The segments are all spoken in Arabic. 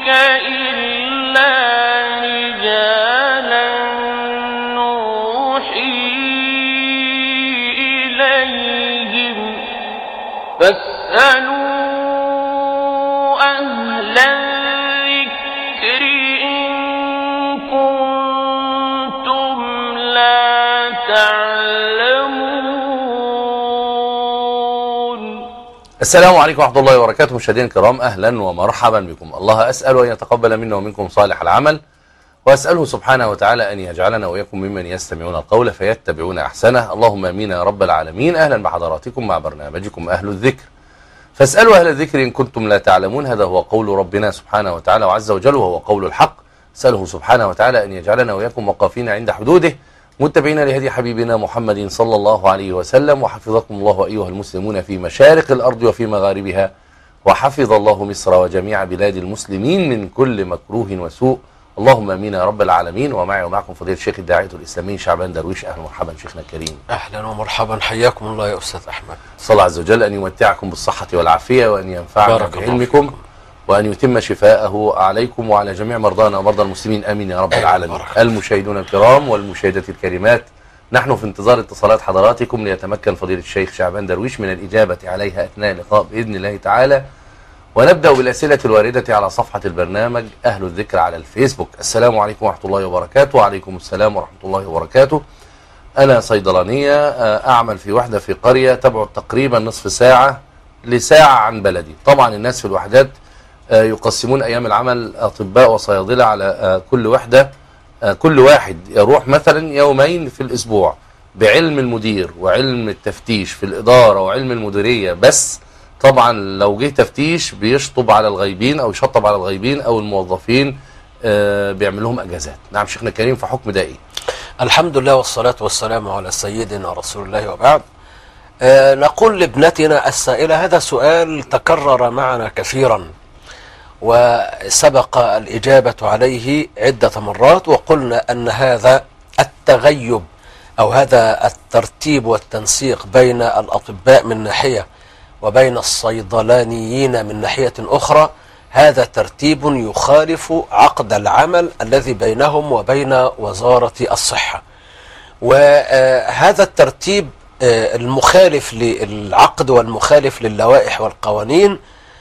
إلا رجالا نوحي إليهم فاسألوا أهل الذكر إن كنتم لا تعلمون. السلام عليكم ورحمة الله وبركاته. مشاهدينا الكرام، أهلا ومرحبا بكم. الله أسأل أن يتقبل منا ومنكم صالح العمل، وأسأله سبحانه وتعالى أن يجعلنا وإياكم ممن يستمعون القول فيتبعون أحسنه. اللهم آمين يا رب العالمين. أهلا بحضراتكم مع برنامجكم أهل الذكر، فاسألوا أهل الذكر إن كنتم لا تعلمون. هذا هو قول ربنا سبحانه وتعالى وعز وجل، وهو قول الحق. أسأله سبحانه وتعالى أن يجعلنا وإياكم وقافين عند حدوده، متبعين لهدي حبيبنا محمد صلى الله عليه وسلم. وحفظكم الله أيها المسلمون في مشارق الأرض وفي مغاربها، وحفظ الله مصر وجميع بلاد المسلمين من كل مكروه وسوء. اللهم امين يا رب العالمين. ومعي ومعكم فضيلة الشيخ الداعية الإسلامي شعبان درويش. أهلا ومرحبا شيخنا الكريم. أهلا ومرحبا، حياكم الله يا أستاذ أحمد. صلى الله عز وجل أن يمتعكم بالصحة والعافية، وأن ينفعنا بعلمكم، وأن يتم شفاءه عليكم وعلى جميع مرضانا ومرضى المسلمين. آمين يا رب العالمين. المشاهدون الكرام والمشاهدات الكريمات، نحن في انتظار اتصالات حضراتكم ليتمكن فضيلة الشيخ شعبان درويش من الإجابة عليها أثناء اللقاء بإذن الله تعالى. ونبدأ بالأسئلة الواردة على صفحة البرنامج أهل الذكر على الفيسبوك. السلام عليكم ورحمة الله وبركاته. وعليكم السلام ورحمة الله وبركاته. أنا صيدلانية، أعمل في وحدة في قرية تبعد تقريبا نصف ساعة لساعة عن بلدي. طبعا الناس في الوحدات يقسمون أيام العمل أطباء وصيادلة على كل وحدة. كل واحد يروح مثلا يومين في الأسبوع بعلم المدير وعلم التفتيش في الإدارة وعلم المديرية بس. طبعا لو جه تفتيش بيشطب على الغيبين أو يشطب على الغيبين أو الموظفين، بيعمل لهم أجازات. نعم شيخنا الكريم، في حكم ده إيه؟ الحمد لله والصلاة والسلام على سيدنا رسول الله، وبعد. نقول لابنتنا السائلة، هذا سؤال تكرر معنا كثيرا وسبق الإجابة عليه عدة مرات، وقلنا أن هذا التغيب أو هذا الترتيب والتنسيق بين الأطباء من ناحية وبين الصيدلانيين من ناحية أخرى، هذا ترتيب يخالف عقد العمل الذي بينهم وبين وزارة الصحة. وهذا الترتيب المخالف للعقد والمخالف للوائح والقوانين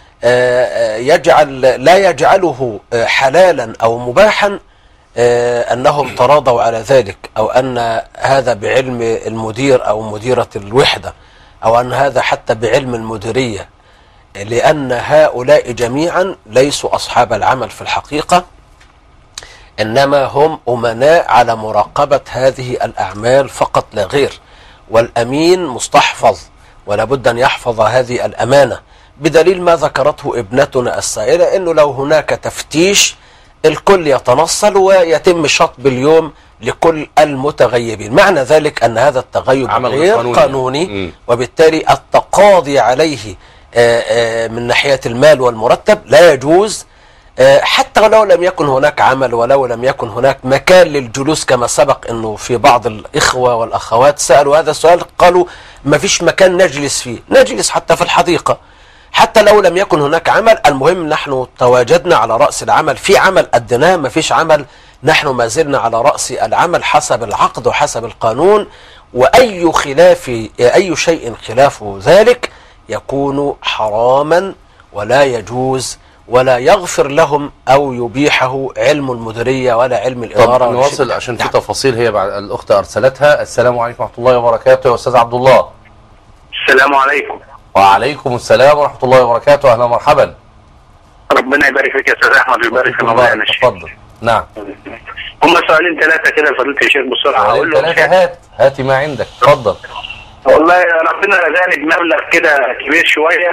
لا يجعله حلالا أو مباحا أنهم تراضوا على ذلك، أو أن هذا بعلم المدير أو مديرة الوحدة، أو أن هذا حتى بعلم المديرية، لأن هؤلاء جميعا ليسوا أصحاب العمل في الحقيقة، إنما هم أمناء على مراقبة هذه الأعمال فقط لا غير. والأمين مستحفظ ولا بد أن يحفظ هذه الأمانة، بدليل ما ذكرته ابنتنا السائلة، أنه لو هناك تفتيش الكل يتنصل ويتم شطب اليوم لكل المتغيبين. معنى ذلك أن هذا التغيب غير قانوني، وبالتالي التقاضي عليه من ناحية المال والمرتب لا يجوز، حتى ولو لم يكن هناك عمل ولو لم يكن هناك مكان للجلوس. كما سبق أنه في بعض الإخوة والأخوات سألوا هذا السؤال، قالوا ما فيش مكان نجلس فيه، نجلس حتى في الحديقة، حتى لو لم يكن هناك عمل. المهم نحن تواجدنا على رأس العمل، في عمل أدناه، ما فيش عمل، نحن ما زلنا على رأس العمل حسب العقد وحسب القانون. وأي أي شيء خلاف ذلك يكون حراما ولا يجوز، ولا يغفر لهم أو يبيحه علم المديرية ولا علم الإدارة. طب نواصل عشان في تفاصيل هي بعد الأخت أرسلتها. السلام عليكم ورحمة الله وبركاته يا أستاذ عبد الله. السلام عليكم. وعليكم السلام ورحمة الله وبركاته. أهلا ومرحبا. ربنا يبارك فيك يا أستاذ أحمد ويبارك في مولانا الشيخ. اتفضل. نعم. هم سؤالين ثلاثة كده لفضيلة الشيخ بسرعة. هقول له ثلاثة، هاتي ما عندك. اتفضل. والله ربنا رزقني بمبلغ كده كبير شوية،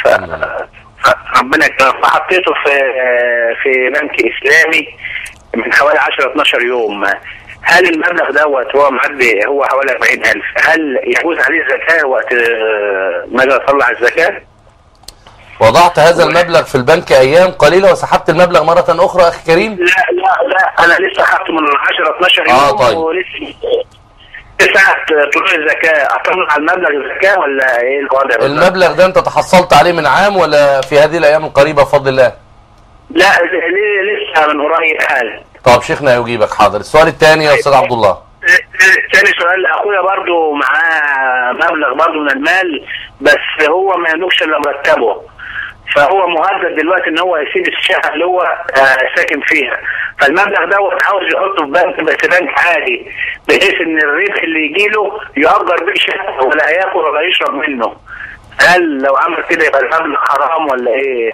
فربنا يكرمك، فحطيته في بنك إسلامي من حوالي 10-12 يوم. هل المبلغ دوت هو معدي، هو حوالي 40,000، هل يجوز عليه الزكاة وقت ما اجي اطلع الزكاة؟ وضعت هذا المبلغ في البنك أيام قليلة وسحبت المبلغ مرة أخرى أخي كريم؟ لا أنا لسه حاطه من 10-12 يوم. طيب. ولسه ساعة طلوع الزكاة أطلع المبلغ الزكاة ولا إيه الوضع؟ المبلغ ده أنت تحصلت عليه من عام ولا في هذه الأيام القريبة بفضل الله؟ لا لسه من قريب حالا. طب شيخنا يجيبك. حاضر. السؤال الثاني يا استاذ عبد الله. ثاني سؤال، اخويا برضو معاه مبلغ برضو من المال، بس هو ما يملكش الا مرتبه، فهو مهدد دلوقتي ان هو يسيب الشقه اللي هو ساكن فيها، فالمبلغ دوت عاوز يحطه في بنك، بس بنك عادي، بحيث ان الربح اللي يجي له يأجر بيه شقه ولا هياكل ولا يشرب منه. هل لو عمل كده يبقى المبلغ حرام ولا ايه؟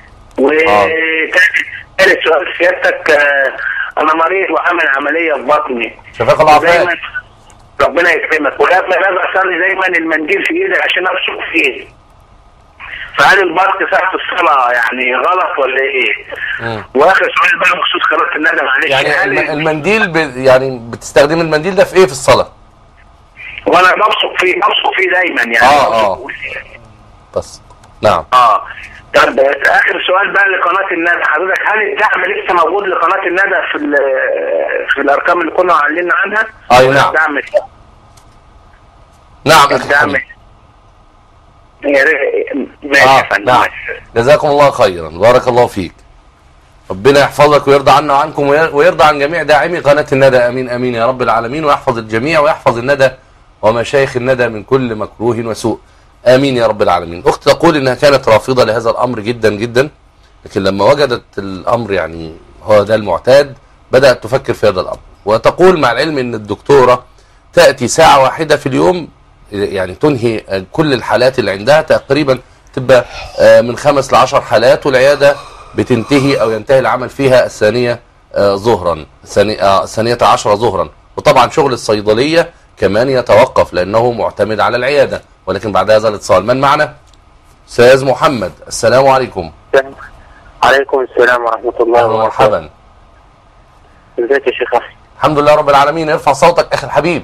وثالث سؤال سيادتك، انا مريض وعامل عمليه في بطني. شفاك الله عافيك. ربنا يكرمك. ولما باجي اصلي دايما المنديل في ايدي عشان ابصق فيه. فهل البصق ساعة الصلاة يعني غلط ولا ايه؟ واخر سؤال بقى بخصوص قراءة الندى، معلش. يعني المنديل يعني بتستخدم المنديل ده في ايه في الصلاة؟ وانا ببصق فيه دايما يعني. بس نعم. طب اخر سؤال بقى لقناه الندى، حضرتك هل الدعم لسه موجود لقناه الندى في الارقام اللي كنا عاملين عنها؟ اي نعم. الدعم نعم الدعم نعم. جزاكم الله خيرا، بارك الله فيك. ربنا يحفظك ويرضى عنا وعنكم ويرضى عن جميع داعمي قناه الندى. امين امين يا رب العالمين، ويحفظ الجميع ويحفظ الندى ومشايخ الندى من كل مكروه وسوء. امين يا رب العالمين. اختي تقول انها كانت رافضه لهذا الامر جدا جدا، لكن لما وجدت الامر يعني هو ده المعتاد بدات تفكر في هذا الامر، وتقول مع العلم ان الدكتوره تاتي ساعه واحده في اليوم، يعني تنهي كل الحالات اللي عندها تقريبا، تبقى من 5 ل 10 حالات، والعياده بتنتهي او ينتهي العمل فيها الثانيه ظهرا، الثانيه 10 ظهرا. وطبعا شغل الصيدليه كمان يتوقف لانه معتمد على العياده. ولكن بعد هذا الاتصال من معنا؟ استاذ محمد، السلام عليكم. عليكم السلام ورحمه الله وبركاته. مرحبا. ازيك يا شيخ اخي؟ الحمد لله رب العالمين. ارفع صوتك اخي الحبيب.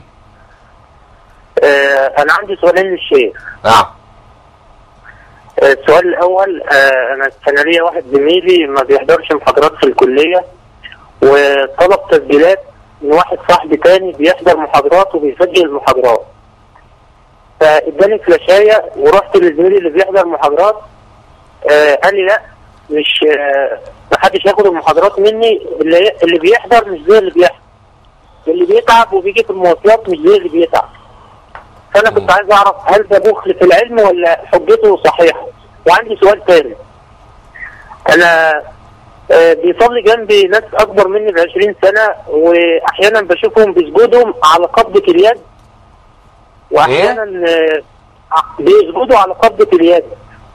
انا عندي سؤالين للشيخ. نعم. السؤال الاول، انا كان ليا واحد زميلي ما بيحضرش محاضرات في الكليه، وطلب تسجيلات من واحد صاحبي تاني بيحضر محاضرات وبيسجل المحاضرات، فاداني فلاشايه ورحت للزميل اللي بيحضر محاضرات، قال لي لا، مش محدش ياخد المحاضرات مني، اللي بيحضر مش زي اللي بيحضر، اللي بيتعب وبيجي في المواصلات مش زي اللي بيتعب. فانا كنت عايز اعرف هل ده بخل في العلم ولا حجته صحيحه؟ وعندي سؤال تاني، انا بيصلي جنبي ناس اكبر مني ب20 سنه، واحيانا بشوفهم بيسجدوا على قبضه اليد، واحيانا بيسجدوا على قبضه اليد.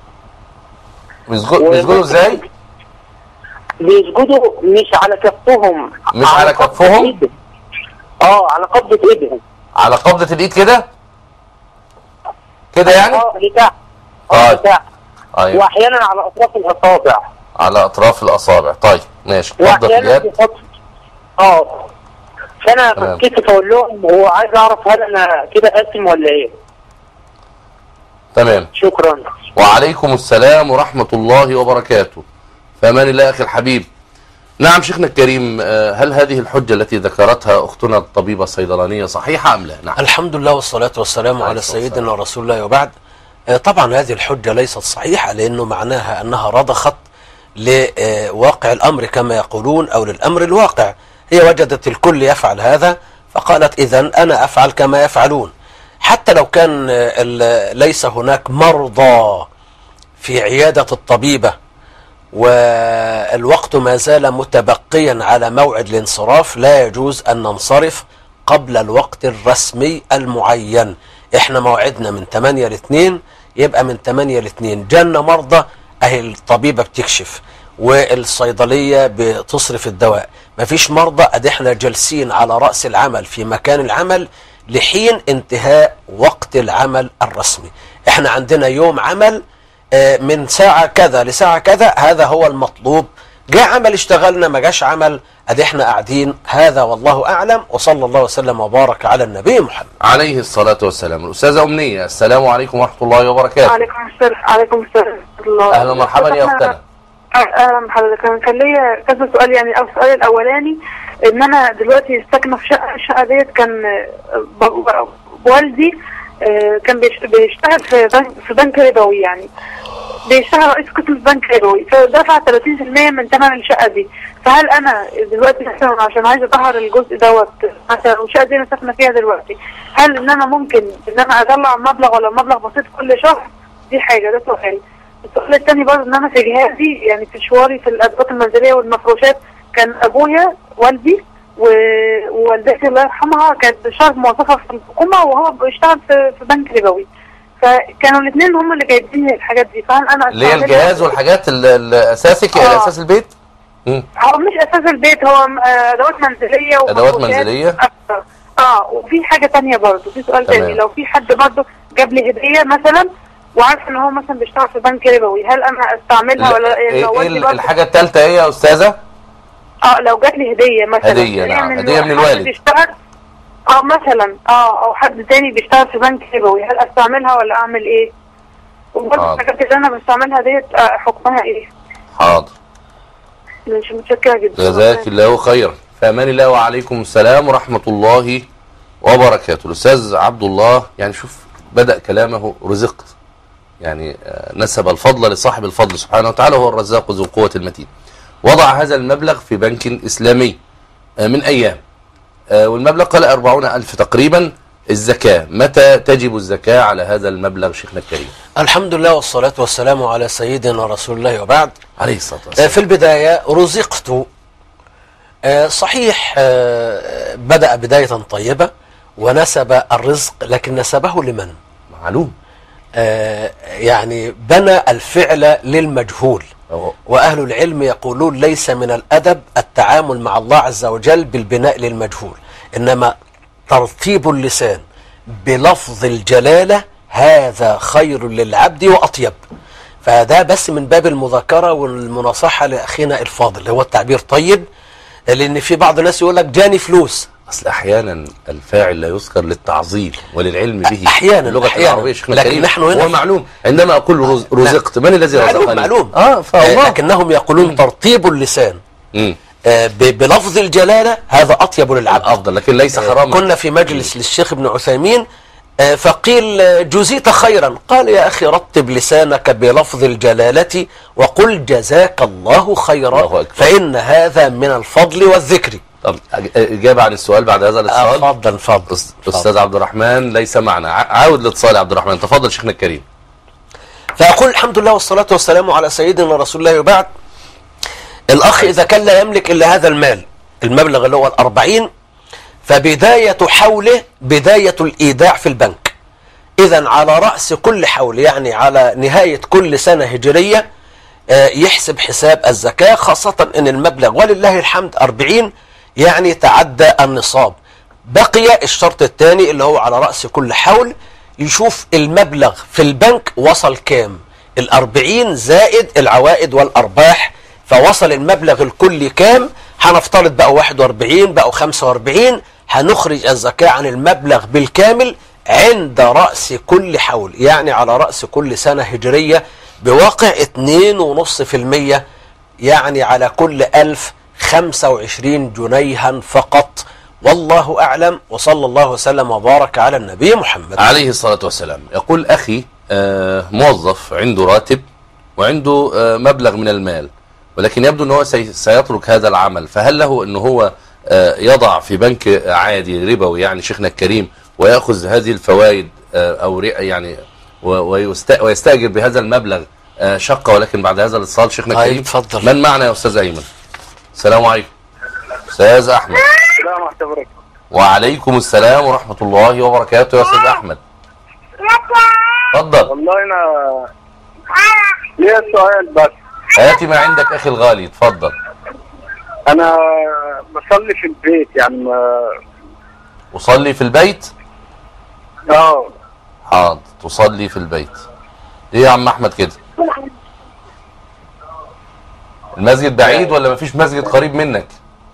بيسجدوا ازاي؟ بيسجدوا مش على كفهم، مش على كفهم؟ على قبضه ايدهم. على قبضه الايد كده يعني؟ لتحت. لتحت. أيوة. واحيانا على اطراف الاصابع. على اطراف الاصابع. طيب ماشي. قبضه اليد. فانا فكيت اقول لهم، هو عايز اعرف هل انا كده قاسم ولا ايه؟ تمام. شكرا. وعليكم السلام ورحمه الله وبركاته. فامان الله اخي الحبيب. نعم شيخنا الكريم، هل هذه الحجة التي ذكرتها أختنا الطبيبة الصيدلانية صحيحة أم لا؟ نعم. الحمد لله والصلاة والسلام على سيدنا رسول الله وبعد. طبعا هذه الحجة ليست صحيحة، لأنه معناها أنها رضخت لواقع الأمر كما يقولون، أو للأمر الواقع. هي وجدت الكل يفعل هذا فقالت إذن أنا أفعل كما يفعلون، حتى لو كان ليس هناك مرضى في عيادة الطبيبة والوقت ما زال متبقيا على موعد الانصراف، لا يجوز أن ننصرف قبل الوقت الرسمي المعين. احنا موعدنا من 8 ل2، يبقى من 8 ل2 جانا مرضى، اهي الطبيبة بتكشف والصيدلية بتصرف الدواء. مفيش مرضى، ادي احنا جالسين على رأس العمل في مكان العمل لحين انتهاء وقت العمل الرسمي. احنا عندنا يوم عمل من ساعة كذا لساعة كذا، هذا هو المطلوب. جاء عمل اشتغلنا، ما جاش عمل، ادي احنا قاعدين. هذا والله اعلم، وصلى الله وسلم وبارك على النبي محمد عليه الصلاة والسلام. الأستاذة أمنية، السلام عليكم ورحمة الله وبركاته. عليكم السلام. عليكم السلام ورحمة الله. أهلا مرحبا يا أختنا. اهلا بحضرتك. كان ليا كذا سؤال يعني. او السؤال الاولاني، ان انا دلوقتي ساكنه في شقه، الشقه ديت كان والدي كان بيشتغل في بنك ربوي يعني. بيشتغل رئيس قسم البنك الربوي، فدفع 30% من ثمن الشقه دي. فهل انا دلوقتي مثلا عشان عايزه اطهر الجزء دوت مثلا، والشقه دي انا ساكنه فيها دلوقتي، هل ان انا ممكن ان انا اطلع مبلغ ولا مبلغ بسيط كل شهر؟ دي حاجه، ده سؤال. السؤال الثاني برضه ان انا في جهازي يعني في شواري في الادوات المنزليه والمفروشات، كان ابويا والدي ووالدتي الله يرحمها كانت بتشتغل موظفه في الحكومه، وهو بيشتغل في بنك ربوي، فكانوا الاثنين هم اللي جايبين لي الحاجات دي. فهل انا اللي هي الجهاز والحاجات الاساسي اساس البيت؟ هو مش اساس البيت، هو ادوات منزليه ادوات منزليه اكتر. وفي حاجه ثانيه برضه، في سؤال ثاني، لو في حد برضه جاب لي هديه مثلا وعارف ان هو مثلا بيشتغل في بنك ربوي، هل انا استعملها ولا ايه الحاجه الثالثه ايه يا استاذه؟ لو جات لي هديه مثلا، هديه نعم، هديه من الوالد بيشتغل مثلا او حد تاني بيشتغل في بنك ربوي، هل استعملها ولا اعمل ايه؟ وبرضه الحاجات اللي انا بستعملها ديت حكمها ايه؟ حاضر، مش متشكره جدا، جزاك الله خيرا. في امان الله، وعليكم السلام ورحمه الله وبركاته. الاستاذ عبد الله يعني شوف بدأ كلامه رزقت، يعني نسب الفضل لصاحب الفضل سبحانه وتعالى، هو الرزاق ذو القوة المتين. وضع هذا المبلغ في بنك إسلامي من أيام، والمبلغ قال 40,000 تقريبا. الزكاة متى تجب الزكاة على هذا المبلغ شيخنا الكريم؟ الحمد لله والصلاة والسلام على سيدنا رسول الله وبعد. عليه الصلاة والسلام. في البداية رزقت صحيح، بدأ بداية طيبة ونسب الرزق، لكن نسبه لمن؟ معلوم. يعني بنى الفعل للمجهول. وأهل العلم يقولون ليس من الأدب التعامل مع الله عز وجل بالبناء للمجهول، إنما ترتيب اللسان بلفظ الجلالة هذا خير للعبد وأطيب. فده بس من باب المذاكرة والمناصحة لأخينا الفاضل، هو التعبير طيب، لأن في بعض الناس يقول لك جاني فلوس. أصل أحيانا الفاعل لا يذكر للتعظيم وللعلم به أحيانا اللغة العربية شيخنا لكن نحن هنا هو معلوم. عندما أقول رزقت من الذي رزقني؟ معلوم. فالله. لكنهم يقولون ترتيب اللسان بلفظ الجلالة هذا أطيب للعبد أفضل، لكن ليس حراما. كنا في مجلس للشيخ ابن عثيمين فقيل جزيت خيرا، قال يا أخي رتب لسانك بلفظ الجلالة وقل جزاك الله خيرا، فإن هذا من الفضل والذكر. طب إجابة عن السؤال بعد هذا الاتصال. تفضل أستاذ عبد الرحمن ليس معنا، عاود الاتصال يا عبد الرحمن، تفضل شيخنا الكريم. فأقول الحمد لله والصلاة والسلام على سيدنا رسول الله وبعد. الأخ إذا كان لا يملك إلا هذا المبلغ اللي هو 40، فبداية حوله بداية الإيداع في البنك. إذن على رأس كل حول، يعني على نهاية كل سنة هجرية، يحسب حساب الزكاة، خاصة أن المبلغ ولله الحمد 40 يعني تعدى النصاب. بقي الشرط الثاني اللي هو على رأس كل حول يشوف المبلغ في البنك وصل كام، 40 زائد العوائد والأرباح، فوصل المبلغ الكلي كام. هنفترض بقى 41 بقى 45، هنخرج الزكاة عن المبلغ بالكامل عند رأس كل حول، يعني على رأس كل سنة هجرية، بواقع 2.5%، يعني على كل 1000 25 جنيها فقط. والله أعلم، وصلى الله وسلم وبارك على النبي محمد عليه الصلاة والسلام. يقول أخي موظف عنده راتب وعنده مبلغ من المال، ولكن يبدو أنه سيترك هذا العمل، فهل له أنه هو يضع في بنك عادي ربوي يعني شيخنا الكريم ويأخذ هذه الفوائد أو يعني ويستأجر بهذا المبلغ شقة؟ ولكن بعد هذا الاتصال شيخنا الكريم تفضل. من معنا يا أستاذ أيمن؟ السلام عليكم. أستاذ أحمد. السلام ورحمة الله وبركاته. وعليكم السلام ورحمة الله وبركاته يا أستاذ أحمد. تفضل. والله أنا ليا سؤال بس. هاتي ما عندك أخي الغالي، تفضل. أنا بصلي في البيت يعني أصلي في البيت؟ حاضر، تصلي في البيت. ليه يا عم أحمد كده؟ المسجد بعيد ولا مفيش مسجد قريب منك؟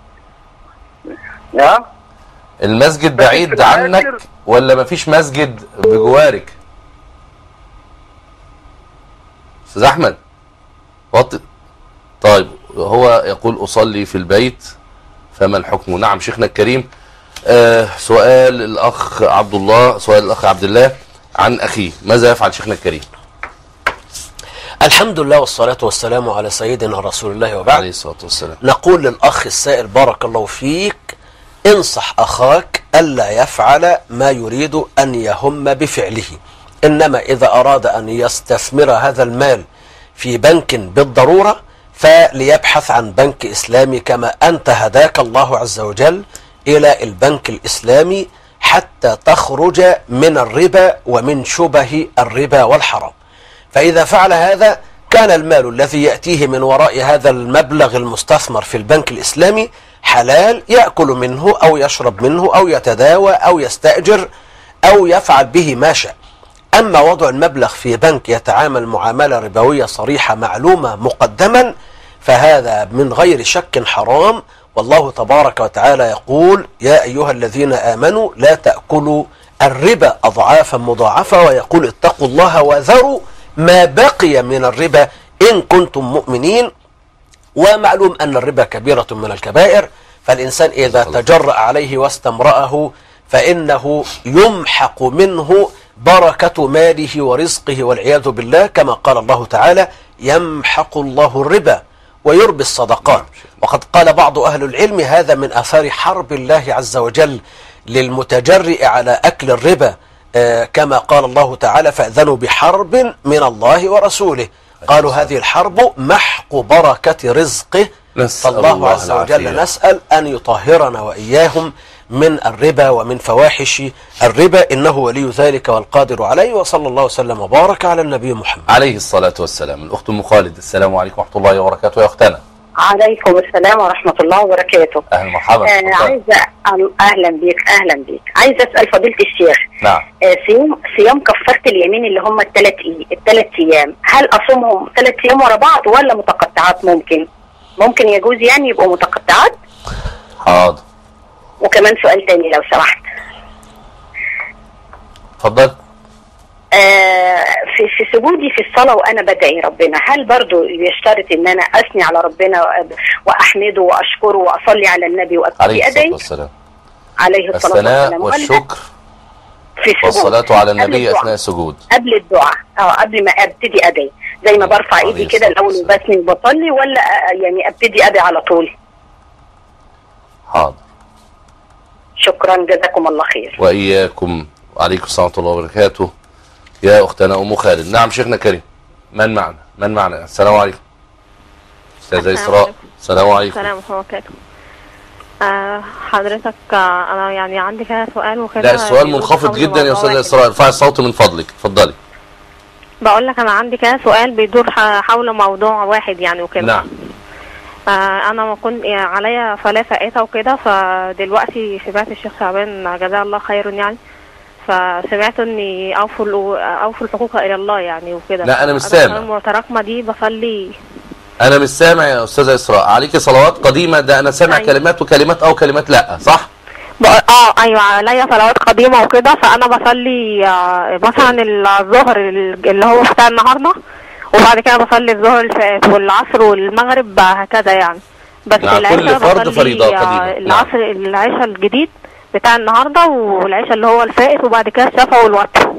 المسجد بعيد عنك ولا مفيش مسجد بجوارك؟ أستاذ أحمد وطي. طيب هو يقول أصلي في البيت فما الحكم؟ نعم شيخنا الكريم. سؤال الأخ عبد الله، سؤال الأخ عبد الله عن أخيه، ماذا يفعل شيخنا الكريم؟ الحمد لله والصلاة والسلام على سيدنا رسول الله وبعد. عليه الصلاة والسلام. نقول للأخ السائل بارك الله فيك، انصح أخاك ألا يفعل ما يريد أن يهم بفعله، إنما إذا أراد أن يستثمر هذا المال في بنك بالضرورة فليبحث عن بنك إسلامي، كما أنت هداك الله عز وجل إلى البنك الإسلامي حتى تخرج من الربا ومن شبه الربا والحرام. فإذا فعل هذا كان المال الذي يأتيه من وراء هذا المبلغ المستثمر في البنك الإسلامي حلال، يأكل منه أو يشرب منه أو يتداوى أو يستأجر أو يفعل به ما شاء. أما وضع المبلغ في بنك يتعامل معاملة ربوية صريحة معلومة مقدما فهذا من غير شك حرام. والله تبارك وتعالى يقول: يا أيها الذين آمنوا لا تأكلوا الربا أضعافا مضاعفة، ويقول: اتقوا الله وذروا ما بقي من الربا إن كنتم مؤمنين. ومعلوم أن الربا كبيرة من الكبائر، فالإنسان إذا تجرأ عليه واستمرأه فإنه يمحق منه بركة ماله ورزقه والعياذ بالله، كما قال الله تعالى: يمحق الله الربا ويربي الصدقات. وقد قال بعض أهل العلم هذا من آثار حرب الله عز وجل للمتجرئ على أكل الربا، كما قال الله تعالى: فأذنوا بحرب من الله ورسوله. قالوا هذه الحرب محق بركة رزقه. فالله عز وجل نسأل أن يطهرنا وإياهم من الربا ومن فواحش الربا، إنه ولي ذلك والقادر عليه. وصلى الله وسلم وبارك على النبي محمد عليه الصلاة والسلام. الأخت أم خالد، السلام عليكم ورحمة الله وبركاته يا أختنا. عليكم السلام ورحمة الله وبركاته. أهلا مرحبا. عايزة أهلا بيك. عايزة أسأل فضيلة الشيخ. نعم. صيام كفارة اليمين اللي هم الثلاث أيام، هل أصومهم 3 أيام ورا بعض ولا متقطعات؟ ممكن يجوز يعني يبقوا متقطعات؟ حاضر. وكمان سؤال تاني لو سمحت. اتفضل. في سجودي في الصلاة وأنا بدعي ربنا، هل برضو يشترط إن أنا أثني على ربنا وأحمده وأشكره وأصلي على النبي وأبتدي أدعي؟ عليه الصلاة والسلام. والشكر في السجود والصلاة على النبي أثناء السجود، قبل الدعاء، قبل ما أبتدي أدعي، زي ما برفع إيدي كده الأول وبثني وبصلي، ولا يعني أبتدي أدعي على طول؟ حاضر. شكرا، جزاكم الله خير. وإياكم. وعليكم السلام ورحمة الله وبركاته يا أختنا أم خالد. نعم شيخنا كريم. من معنا؟ السلام عليكم. أستاذة إسراء. السلام عليكم. السلام ورحمة الله وبركاته. حضرتك أنا يعني عندي كده سؤال وكده. لا السؤال منخفض جدا يا أستاذة إسراء، ارفعي الصوت من فضلك، اتفضلي. بقول لك أنا عندي كده سؤال بيدور حول موضوع واحد يعني وكده. نعم. أنا ما كنت عليا فائتة وكده، فدلوقتي سمعت الشيخ شعبان جزاه الله خير يعني، فسمعت اني اوفوا الحقوق الى الله يعني وكده. لا انا مش سامع. المتراكمه دي بصلي. انا مش سامع يا استاذه اسراء. عليكي صلوات قديمه؟ ده انا سامع أيوة. كلمات وكلمات او كلمات لا، صح؟ ايوه عليا صلوات قديمه وكده، فانا بصلي مثلا الظهر اللي هو بتاع النهارده، وبعد كده بصلي الظهر الفائت والعصر والمغرب هكذا يعني. بس كل فرض فريضه قديمه. العصر العشاء الجديد بتاع النهارده والعشاء اللي هو الفائت، وبعد كده الشفع والوتر.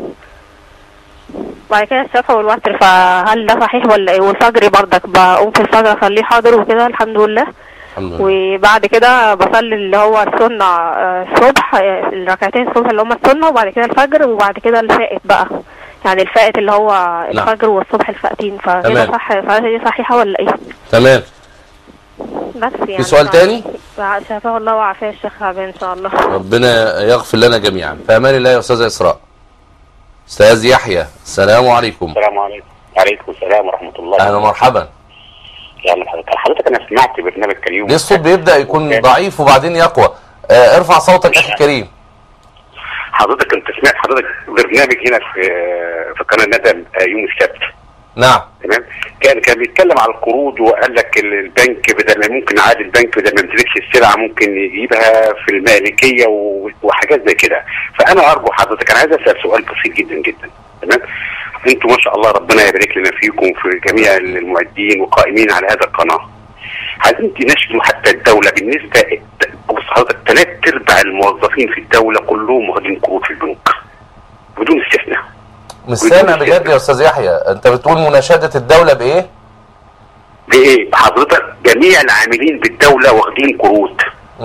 فهل ده صحيح ولا ايه؟ والفجر برضك بقوم في الفجر اصليه حاضر وكده الحمد لله. وبعد كده بصلي اللي هو السنه الصبح، الركعتين الصبح اللي هم السنه، وبعد كده الفجر، وبعد كده الفائت بقى، يعني الفائت اللي هو الفجر والصبح الفائتين. فكده صح؟ فهل دي صحيحه ولا ايه؟ تمام. بس يعني في سؤال تاني؟ شفاه الله وعافيه الشيخ شعبان ان شاء الله. ربنا يغفر لنا جميعا. في امان الله يا استاذه اسراء. استاذ يحيى، السلام عليكم. السلام عليكم. وعليكم السلام ورحمه الله. اهلا ومرحبا. يلا حضرتك انا سمعت برنامج كريم. ليه الصوت بيبدا يكون ضعيف وبعدين يقوى؟ ارفع صوتك اخي الكريم. حضرتك انت سمعت برنامج هنا في قناه ندى يوم السبت. نعم. تمام. كان بيتكلم على القروض، وقال لك البنك بدل ما ممكن عادي البنك بدل ما يمتلكش السلعه ممكن يجيبها في المالكيه وحاجات زي كده. فانا ارجو حضرتك، انا عايز اسال سؤال بسيط جدا جدا. تمام. انتوا ما شاء الله ربنا يبارك لنا فيكم في جميع المعدين وقائمين على هذا القناه. عايزين تناشدوا حتى الدوله بالنسبه، بص حضرتك 3/4 الموظفين في الدوله كلهم واخدين قروض في البنوك بدون استثناء. مش سامع بجد يا استاذ يحيى، انت بتقول مناشده الدوله بايه؟ بايه؟ حضرتك جميع العاملين بالدوله واخدين قروض.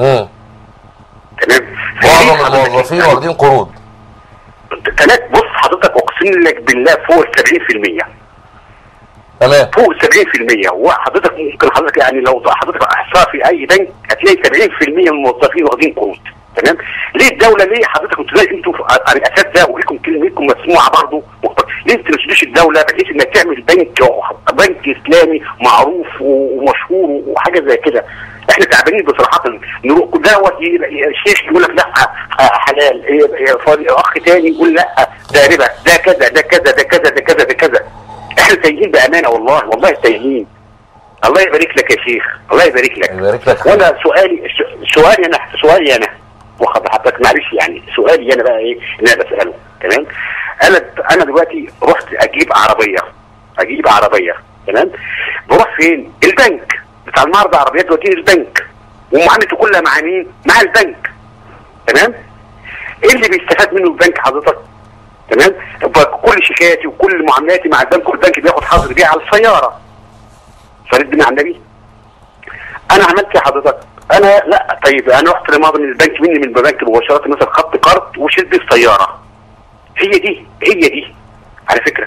تمام؟ معظم الموظفين واخدين قروض. بص حضرتك اقسم لك بالله فوق ال 70%. تمام. فوق 70%. وحضرتك ممكن حضرتك يعني لو حضرتك احصاء في اي بنك هتلاقي 70% من الموظفين واخدين قروض. تمام؟ ليه الدوله ليه حضرتك كنتوا زي انتوا الاساتذه وليكم كلمتكم مسموعه برضه، ليه ما تمشيش الدوله بحيث انك تعمل بنك اسلامي معروف ومشهور وحاجه زي كده؟ احنا تعبانين بصراحه. نروح دوت الشيخ يقول لك لا حلال، اخ تاني يقول لا ده ربا، ده كذا ده كذا ده كذا ده كذا ده كذا. احنا تايهين بامانه، والله تايهين. الله يبارك لك يا شيخ، الله يبارك لك. يبارك لك. وانا سؤالي انا واخد حضرتك معلش يعني سؤالي انا بقى ايه اللي انا بساله. تمام؟ انا دلوقتي رحت اجيب عربيه. تمام؟ بروح فين؟ البنك بتاع المعرض عربيات دلوقتي البنك، ومعاملته كلها مع مين؟ مع البنك. تمام؟ ايه اللي بيستفاد منه البنك حضرتك؟ تمام؟ كل شيكاتي وكل معاملاتي مع البنك، والبنك بياخد حظر بيها على السياره. فرد مع النبي. انا عملت يا حضرتك انا لا طيب انا رحت لماضي من البنك من البنك مباشره مثلا خدت قرض وشلت بيه السياره. هي دي على فكره.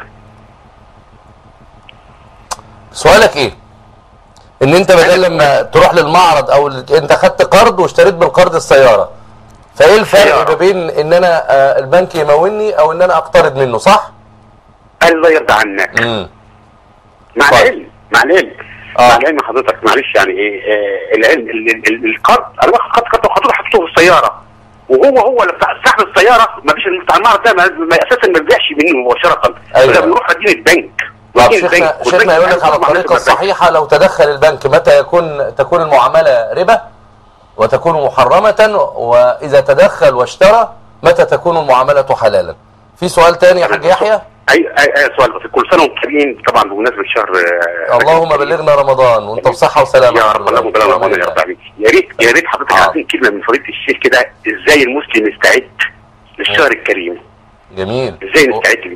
سؤالك ايه؟ ان انت بدل لما تروح للمعرض او انت خدت قرض واشتريت بالقرض السياره، فايه الفرق ما بين ان انا البنك يمولني او ان انا اقترض منه، صح؟ الله يرضى عنك. مع العلم حضرتك معلش يعني ايه العلم القرض انا باخد قرض وحضرتك حطيته في السياره، وهو اللي بتاع صاحب السياره ما فيش بتاع المعرض ده اساسا ما بيبيعش منه مباشره. ايوه. بيروح مدينه البنك. شيخنا يقول لك على الطريقه الصحيحه لو تدخل البنك متى تكون المعامله ربا وتكون محرمه، واذا تدخل واشترى متى تكون المعامله حلالا. في سؤال ثاني يا حاج يحيى؟ اي سؤال بس. كل سنه وانتم طيبين طبعا بمناسبه شهر اللهم بلغنا رمضان وانت بصحه وسلامه يا رب. اللهم بلغنا رمضان يا رب العالمين. يا ريت حضرتك عايزين كلمه من فضيله الشيخ كده، ازاي المسلم يستعد للشهر الكريم؟ جميل. ازاي نستعد ليه؟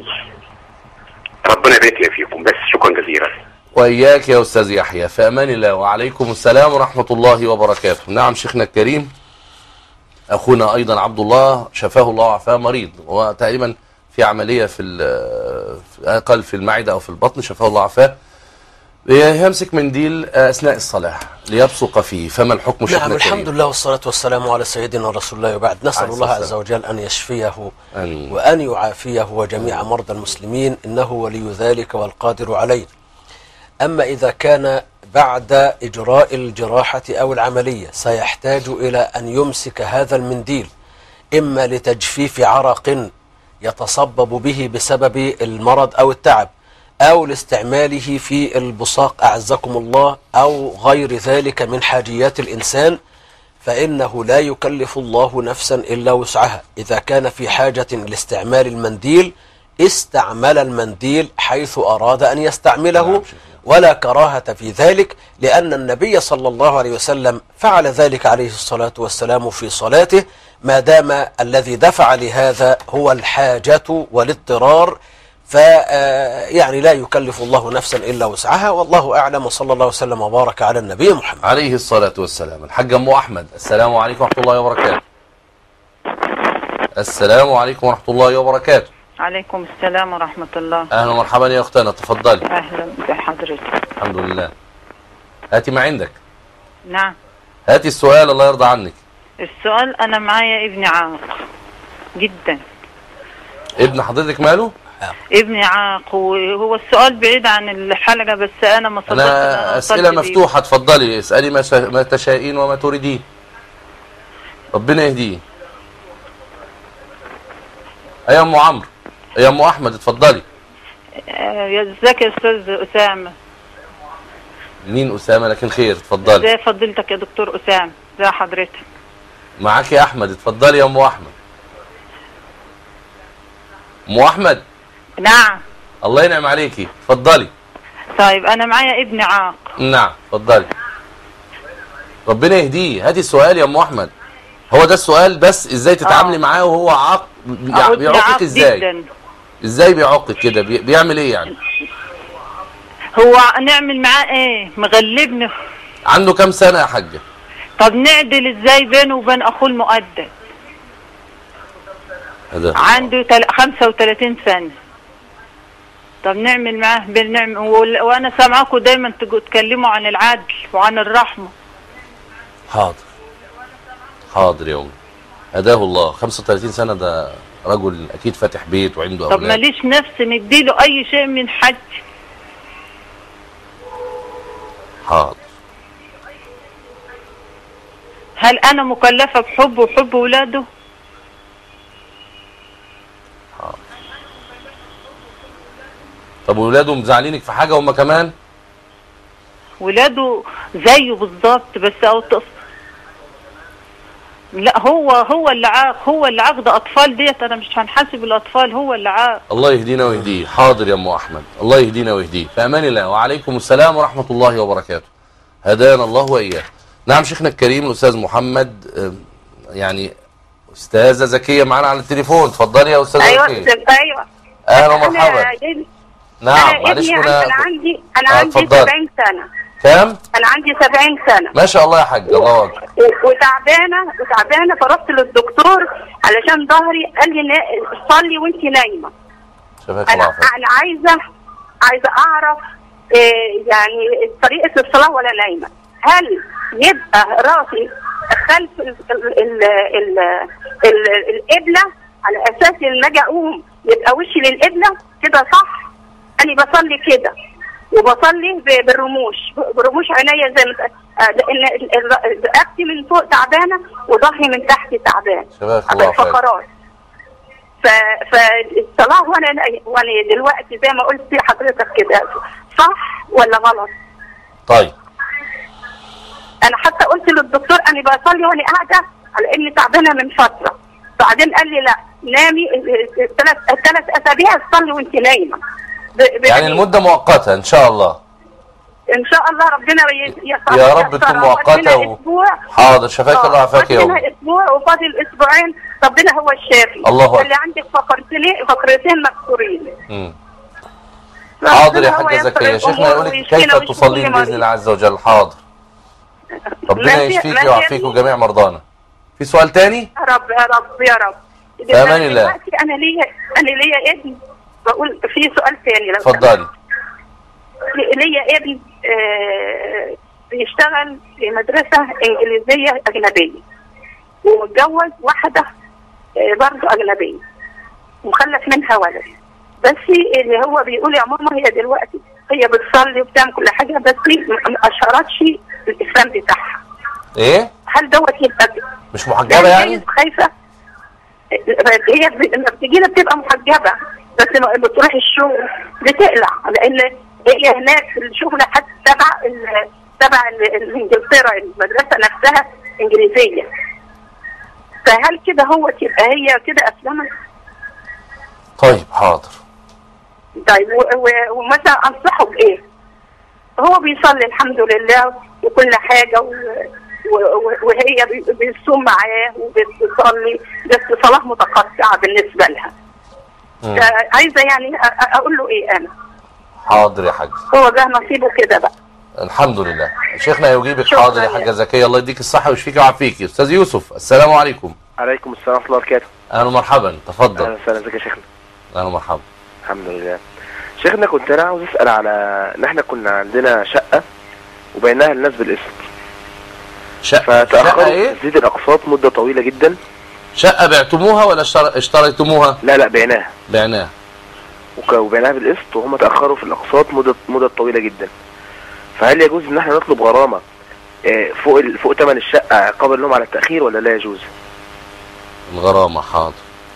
ربنا يبارك لي فيكم. بس شكرا جزيلا. واياك يا استاذ يحيى، في امان الله. وعليكم السلام ورحمه الله وبركاته. نعم شيخنا الكريم. اخونا ايضا عبد الله شفاه الله وعافاه مريض، وتقريبا في عمليه في اقل في المعده او في البطن، شفاه الله وعافاه. يمسك منديل اثناء الصلاه ليبصق فيه، فما الحكم شيخنا الكريم؟ نعم الحمد لله والصلاه والسلام على سيدنا رسول الله، وبعد نسال الله عز وجل ان يشفيه وان يعافيه وجميع مرضى المسلمين، انه ولي ذلك والقادر عليه. اما اذا كان بعد اجراء الجراحه او العمليه سيحتاج الى ان يمسك هذا المنديل اما لتجفيف عرق يتصبب به بسبب المرض أو التعب، أو لاستعماله في البصاق أعزكم الله، أو غير ذلك من حاجيات الإنسان، فإنه لا يكلف الله نفسا إلا وسعها. إذا كان في حاجة لاستعمال المنديل استعمل المنديل حيث أراد أن يستعمله، ولا كراهة في ذلك، لأن النبي صلى الله عليه وسلم فعل ذلك عليه الصلاة والسلام في صلاته، ما دام الذي دفع لهذا هو الحاجة والاضطرار، يعني لا يكلف الله نفسا إلا وسعها. والله أعلم، وصلى الله وسلم وبارك على النبي محمد عليه الصلاة والسلام. الحاج أم أحمد، السلام عليكم ورحمة الله وبركاته. السلام عليكم ورحمة الله وبركاته. عليكم السلام ورحمة الله. أهلا ومرحبا يا أختنا، تفضلي. أهلا بحضرتك. الحمد لله. هاتي ما عندك. نعم. هاتي السؤال الله يرضى عنك. السؤال أنا معايا ابني عاق جدا. ابن حضرتك ماله؟ ابني عاق، وهو السؤال بعيد عن الحلقة بس أنا ما صدقت. أنا أسئلة مفتوحة، اتفضلي اسألي ما تشائين وما تريدين. ربنا يهديه. يا أم عمرو، يا أم أحمد اتفضلي. ازيك يا أستاذ أسامة؟ مين أسامة؟ لكن خير اتفضلي. ازي فضيلتك يا دكتور أسامة؟ ازي حضرتك؟ معاك يا أحمد، اتفضلي يا أم أحمد. أم أحمد. نعم. الله ينعم عليكي، اتفضلي. طيب أنا معايا ابن عاق. نعم اتفضلي. ربنا يهديه. هاتي السؤال يا أم أحمد. هو ده السؤال بس، ازاي تتعاملي معاه وهو عاق؟ بيعوقك ازاي؟ جدا. ازاي بيعق كده؟ بيعمل ايه يعني؟ هو نعمل معاه ايه؟ مغلبني. عنده كام سنة يا حاجة؟ طب نعدل ازاي بينه وبين اخوه المؤدب؟ عنده 35 سنة. طب نعمل معاه بنعمل، وانا سامعاكم دايما تتكلموا عن العدل وعن الرحمة. حاضر يا أمي، هداه الله. 35 سنة ده رجل اكيد فاتح بيت وعنده اولاد. طب ماليش نفس نديله اي شيء من حج. حاضر. هل انا مكلفة بحبه وحب ولاده؟ حاضر. طب ولاده مزعلينك في حاجة هما كمان؟ ولاده زيه بالظبط بس لا هو اللي عاق، هو اللي عاق. ده اطفال ديت، انا مش هنحاسب الاطفال، هو اللي عاق. الله يهدينا ويهديه. حاضر يا ام احمد، الله يهدينا ويهديه. في امان الله. وعليكم السلام ورحمه الله وبركاته. هدانا الله واياه. نعم شيخنا الكريم الاستاذ محمد، يعني استاذه زكيه معانا على التليفون. اتفضلي يا استاذه ايوه زكيه. ايوه اهلا ومرحبا. نعم معلش انا عندي 70 سنه. كام؟ انا عندي 70 سنه. ما شاء الله يا حاج. الله اكبر. وتعبانه فرحت للدكتور علشان ظهري، قال لي صلي وانت نايمه. شفاك الله خير. انا عايزه اعرف يعني طريقه الصلاه وانا نايمه. هل يبقى راسي خلف القبله على اساس ان اجي اقوم يبقى وشي للقبله كده صح؟ انا بصلي كده وبصلي برموش عينيا زي ما لان رقبتي من فوق تعبانه وظهري من تحت تعبان على الفقرات. فالصلاه وانا دلوقتي زي ما قلت لحضرتك كده صح ولا غلط؟ طيب انا حتى قلت للدكتور انا بصلي وانا قاعده على اني تعبانه من فتره، بعدين قال لي لا نامي 3 اسابيع تصلي وانت نايمه. يعني المده مؤقته ان شاء الله. ان شاء الله ربنا يا رب تكون مؤقته حاضر. شفاك الله عافاك يا رب. اسبوع وفاضل اسبوعين، ربنا هو الشافي. الله اكبر. اللي عندك فقرتين مكسورين. حاضر يا حاجه زكيه. شيخنا يقول لك كيف تصلين باذن الله عز وجل. حاضر. ربنا يشفيك ويعافيك وجميع مرضانا. في سؤال تاني؟ يا رب يا رب يا رب. في امان الله. انا ليا ابن، بقول في سؤال تاني لو اتفضلي. ليا ابن بيشتغل في مدرسة إنجليزية أجنبية ومتجوز واحدة برضه أجنبية ومخلف منها ولد، بس اللي هو بيقول يا ماما هي دلوقتي هي بتصلي وبتعمل كل حاجة بس ما أشهرتش الإسلام بتاعها. إيه؟ هل دوت يبقى مش محجبة يعني؟ خايفة. هي لما بتجينا بتبقى محجبة بس لما بتروح الشغل بتقلع، لأن هي هناك في الشغل حتى تبع انجلترا، المدرسه نفسها انجليزيه. فهل كده هو تبقى هي كده اسلمت؟ طيب حاضر. طيب ومثلا انصحه بايه؟ هو بيصلي الحمد لله وكل حاجه وهي بيصوم معاه وبتصلي بس صلاه متقطعه بالنسبه لها. عايزه يعني اقول له ايه انا؟ حاضر يا حاج. هو ده نصيبه كده بقى. الحمد لله. شيخنا يجيبك. حاضر يا حاجه زكيه. الله يديك الصحه ويشفيك ويعافيك. استاذ يوسف السلام عليكم. عليكم السلام ورحمه الله وبركاته. اهلا ومرحبا. تفضل. اهلا وسهلا. ازيك يا شيخنا؟ اهلا ومرحبا. الحمد لله. شيخنا كنت انا عاوز اسال على ان احنا كنا عندنا شقه وبيناها للناس بالاسم. فتاخروا ايه؟ تسديد الاقساط مده طويله جدا. شقه بعتموها ولا اشتريتموها؟ لا بعناها. بعناها. وبعناها بالقسط وهم تاخروا في الاقساط مده طويله جدا. فهل يجوز ان احنا نطلب غرامه فوق ثمن الشقه عقابا لهم على التاخير ولا لا يجوز؟ الغرامه حاضر.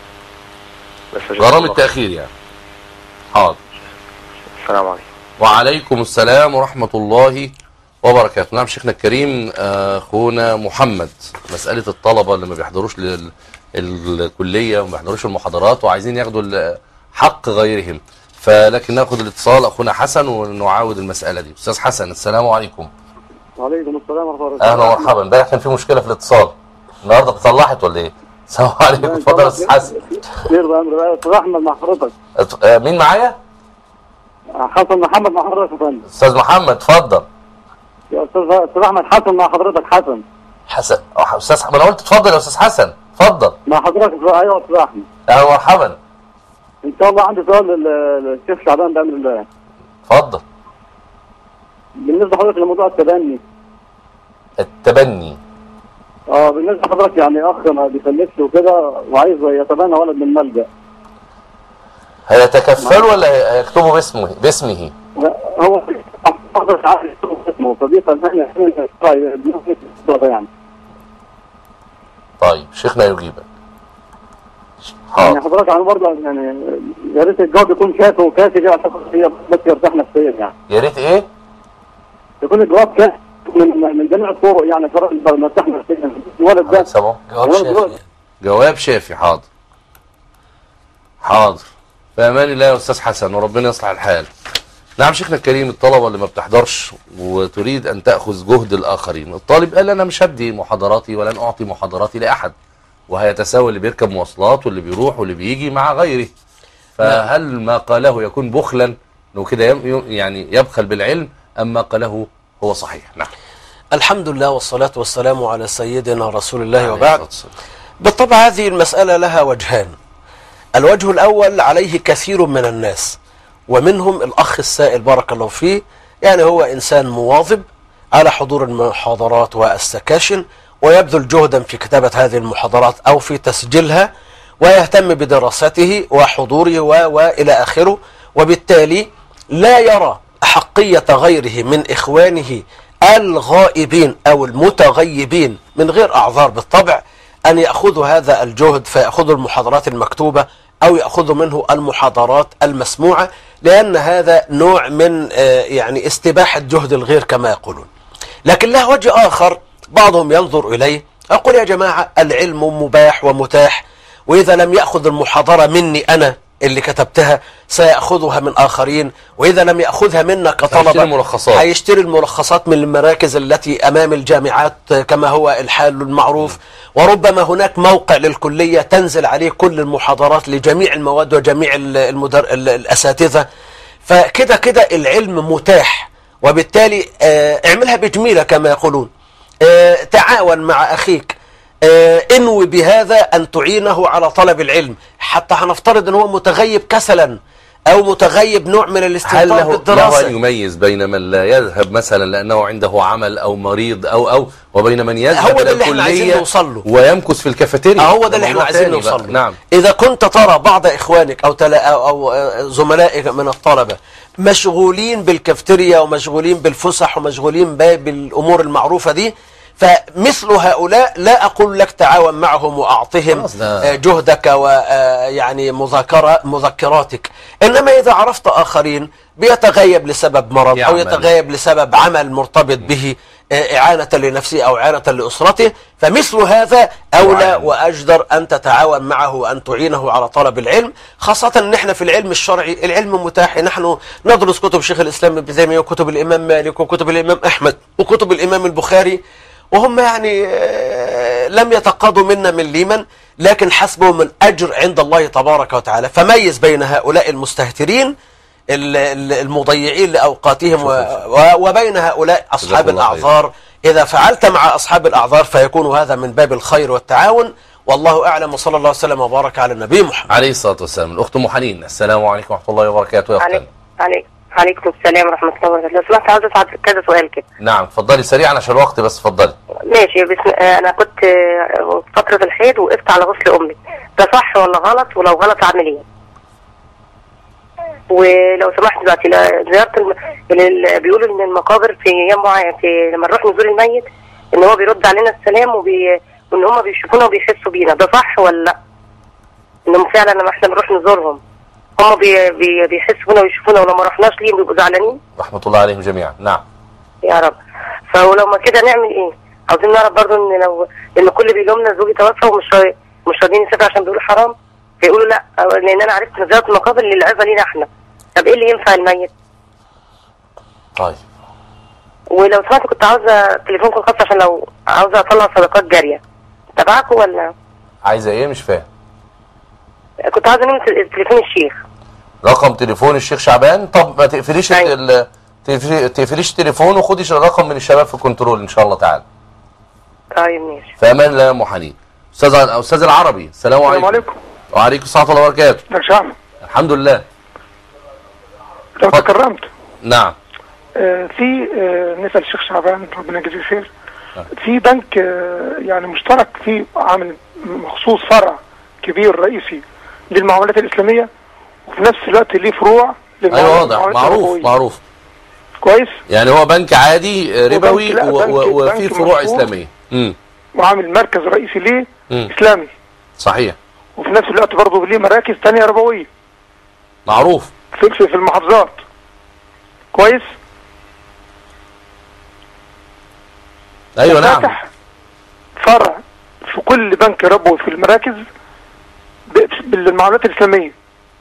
غرامه التاخير يعني. حاضر. السلام عليكم. وعليكم السلام ورحمه الله وبركاته. نعم شيخنا الكريم اخونا محمد، مساله الطلبه اللي ما بيحضروش للكليه وما بيحضروش المحاضرات وعايزين ياخدوا حق غيرهم، فلكن ناخد الاتصال اخونا حسن ونعاود المساله دي. استاذ حسن السلام عليكم. وعليكم السلام ورحمه الله. اهلا ومرحبا. امبارح كان في مشكله في الاتصال، النهارده اتصلحت ولا ايه؟ السلام عليكم. اتفضل يا استاذ حسن. خير بامر الله. استاذ احمد مع حضرتك. مين معايا؟ حسن محمد مع حضرتك يا فندم. استاذ محمد اتفضل. يا استاذ احمد حسن مع حضرتك. حسن استاذ، ما انا قلت اتفضل يا استاذ حسن، اتفضل. مع حضرتك. ايوه يا استاذ احمد. اهلا مرحبا. ان شاء الله عندي سؤال للشيخ شعبان بامر الله. اتفضل. بالنسبه لحضرتك لموضوع التبني. بالنسبه لحضرتك يعني اخ ما بيخلفش وكده وعايز يتبنى ولد من ملجأ. هيتكفل ولا هيكتبه باسمه؟ لا هو حضرتك عارف يكتبه باسمه صديقا يعني. طيب شيخنا يجيبك. يعني حضرتك انا برضه يعني يا ريت الجواب يكون كافي وكافي كده عشان هي بس يرتاح نفسيا يعني. يا ريت ايه؟ يكون الجواب كافي من جميع الطرق يعني فرق مرتاح نفسيا. الولد ده جواب شافي. حاضر في امان الله يا استاذ حسن، وربنا يصلح الحال. نعم شيخنا الكريم، الطلبه اللي ما بتحضرش وتريد ان تاخذ جهد الاخرين، الطالب قال انا مش هدي محاضراتي ولن اعطي محاضراتي لاحد، وهيتساوى اللي بيركب مواصلات واللي بيروح واللي بيجي مع غيره. فهل ما قاله يكون بخلا انه كده يعني يبخل بالعلم، ام ما قاله هو صحيح؟ نعم. الحمد لله والصلاة والسلام على سيدنا رسول الله وبعد. بالطبع هذه المسألة لها وجهان. الوجه الأول عليه كثير من الناس، ومنهم الأخ السائل بارك الله فيه، يعني هو إنسان مواظب على حضور المحاضرات والسكاشن، ويبذل جهدا في كتابة هذه المحاضرات أو في تسجيلها، ويهتم بدراسته وحضوره وإلى آخره، وبالتالي لا يرى أحقية غيره من إخوانه الغائبين أو المتغيبين من غير أعذار بالطبع أن يأخذوا هذا الجهد، فيأخذوا المحاضرات المكتوبة أو يأخذوا منه المحاضرات المسموعة، لأن هذا نوع من يعني استباحة جهد الغير كما يقولون. لكن له وجه آخر بعضهم ينظر إليه، أقول يا جماعة العلم مباح ومتاح، وإذا لم يأخذ المحاضرة مني أنا اللي كتبتها سيأخذها من آخرين، وإذا لم يأخذها منا كطلبة هيشتري الملخصات من المراكز التي أمام الجامعات كما هو الحال المعروف، وربما هناك موقع للكلية تنزل عليه كل المحاضرات لجميع المواد وجميع الأساتذة. فكده كده العلم متاح، وبالتالي اعملها بجميلة كما يقولون. تعاون مع أخيك، انوي بهذا أن تعينه على طلب العلم، حتى هنفترض أنه متغيب كسلا أو متغيب نوع من الاستهتار بالدراسة. هل له أن يميز بين من لا يذهب مثلا لأنه عنده عمل أو مريض أو وبين من يذهب إلى الكلية ويمكث في الكافيتيريا؟ هو ده اللي احنا عايزين نوصل له. نعم. إذا كنت ترى بعض إخوانك أو زملائك من الطلبة مشغولين بالكافيتيريا ومشغولين بالفسح ومشغولين بالأمور المعروفة دي، فمثل هؤلاء لا أقول لك تعاون معهم وأعطهم جهدك ويعني مذكراتك، إنما إذا عرفت آخرين بيتغيب لسبب مرض أو يتغيب لسبب عمل مرتبط به إعانة لنفسه أو إعانة لأسرته، فمثل هذا أولى وأجدر أن تتعاون معه وأن تعينه على طلب العلم، خاصة أن احنا في العلم الشرعي العلم متاح. نحن ندرس كتب شيخ الإسلام ابن تيمية وكتب الإمام مالك وكتب الإمام أحمد وكتب الإمام البخاري، وهم يعني لم يتقاضوا منا من ليمن، لكن حسبهم الأجر عند الله تبارك وتعالى. فميز بين هؤلاء المستهترين المضيعين لأوقاتهم وبين هؤلاء أصحاب الأعذار. إذا فعلت مع أصحاب الأعذار فيكون هذا من باب الخير والتعاون، والله أعلم، وصلى الله وسلم وبارك على النبي محمد عليه الصلاة والسلام. الأخت أم حنين، السلام عليكم ورحمة الله وبركاته. يا عليكم السلام ورحمة الله وبركاته. لو سمحت عاوز أسأل كذا سؤال كده. نعم اتفضلي سريعا عشان الوقت بس، اتفضلي. ماشي. بس أنا كنت فترة الحيض وقفت على غسل أمي، ده صح ولا غلط؟ ولو غلط أعمل إيه؟ ولو سمحت دلوقتي زيارة بيقولوا إن المقابر في أيام معينة لما نروح نزور الميت إن هو بيرد علينا السلام وإن هم بيشوفونا وبيحسوا بينا، ده صح ولا لأ؟ إنهم فعلا لما إحنا بنروح نزورهم هم بيحسوا بينا ويشوفونا، ولو ما رحناش ليهم بيبقوا زعلانين؟ رحمة الله عليهم جميعا. نعم يا رب. فلو ما كده نعمل ايه؟ عاوزين نعرف برضو ان كل بيلومنا زوجي توفى ومش راضيين يسافر عشان بيقولوا حرام، فيقولوا لا لان انا عرفت زيارة المقابر للعزة لينا احنا. طب ايه اللي ينفع الميت؟ طيب. ولو سمحت كنت عاوزة تليفونكم الخاص عشان لو عاوزة اطلع صدقات جارية تبعكم ولا؟ عايزة ايه؟ مش فاهم. كنت عاوزة نمت تليفون الشيخ. رقم تليفون الشيخ شعبان. طب ما تقفليش تقفليش التليفون وخدي الرقم من الشباب في الكنترول ان شاء الله تعالى. طيب ماشي. في امان الله يا ام حنين. استاذ العربي، السلام عليكم. السلام عليكم. وعليكم السلام ورحمه الله وبركاته. ازيك يا شعبان؟ الحمد لله. لو تكرمت. نعم. في نسأل الشيخ شعبان ربنا يجزيه خير. في بنك يعني مشترك فيه عامل مخصوص فرع كبير رئيسي للمعاملات الإسلامية، وفي نفس الوقت ليه فروع ايوه واضح، معروف كويس. يعني هو بنك عادي ربوي وفي فروع إسلامية. وعامل مركز رئيسي ليه إسلامي. صحيح. وفي نفس الوقت برضه ليه مراكز تانية ربوية. معروف. في المحافظات. كويس. ايوه نعم. فتح فرع في كل بنك ربوي في المراكز بالمعاملات الإسلامية.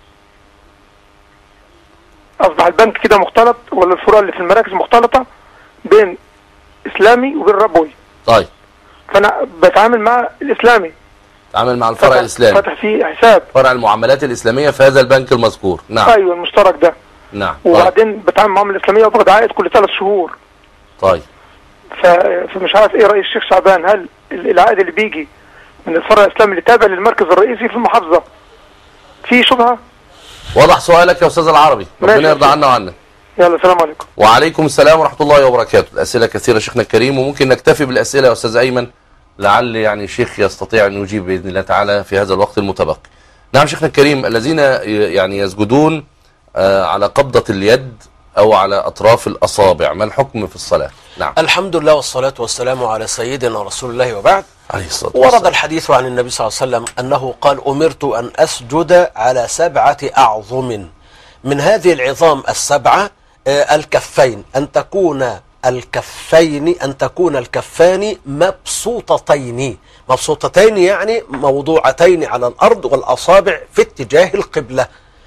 أصبح البنك كده مختلط، ولا الفروع اللي في المراكز مختلطة بين إسلامي وبين ربوي. طيب. فأنا بتعامل مع الإسلامي. تعامل مع الفرع الإسلامي. فتح فيه حساب. فرع المعاملات الإسلامية في هذا البنك المذكور. نعم. أيوه المشترك ده. نعم. وبعدين بتعامل معاملة الإسلامية وباخد عائد كل 3 شهور. طيب. فمش عارف ايه رأي الشيخ شعبان، هل العائد اللي بيجي من الفرع الإسلامي اللي تابع للمركز الرئيسي في المحافظة في شبهة؟ واضح سؤالك يا أستاذ العربي، ربنا يرضى عنا وعنك. يلا السلام عليكم. وعليكم السلام ورحمة الله وبركاته. الأسئلة كثيرة شيخنا الكريم، وممكن نكتفي بالأسئلة يا أستاذ أيمن، لعل يعني الشيخ يستطيع أن يجيب بإذن الله تعالى في هذا الوقت المتبقي. نعم شيخنا الكريم، الذين يعني يسجدون على قبضة اليد أو على أطراف الأصابع، ما الحكم في الصلاة؟ نعم. الحمد لله والصلاة والسلام على سيدنا رسول الله وبعد. عليه الصلاة والسلام. ورد الحديث عن النبي صلى الله عليه وسلم أنه قال: أمرت أن أسجد على 7 أعظم، من هذه العظام السبعة الكفين، أن تكون الكفان مبسوطتين يعني موضوعتين على الأرض، والأصابع في اتجاه القبلة.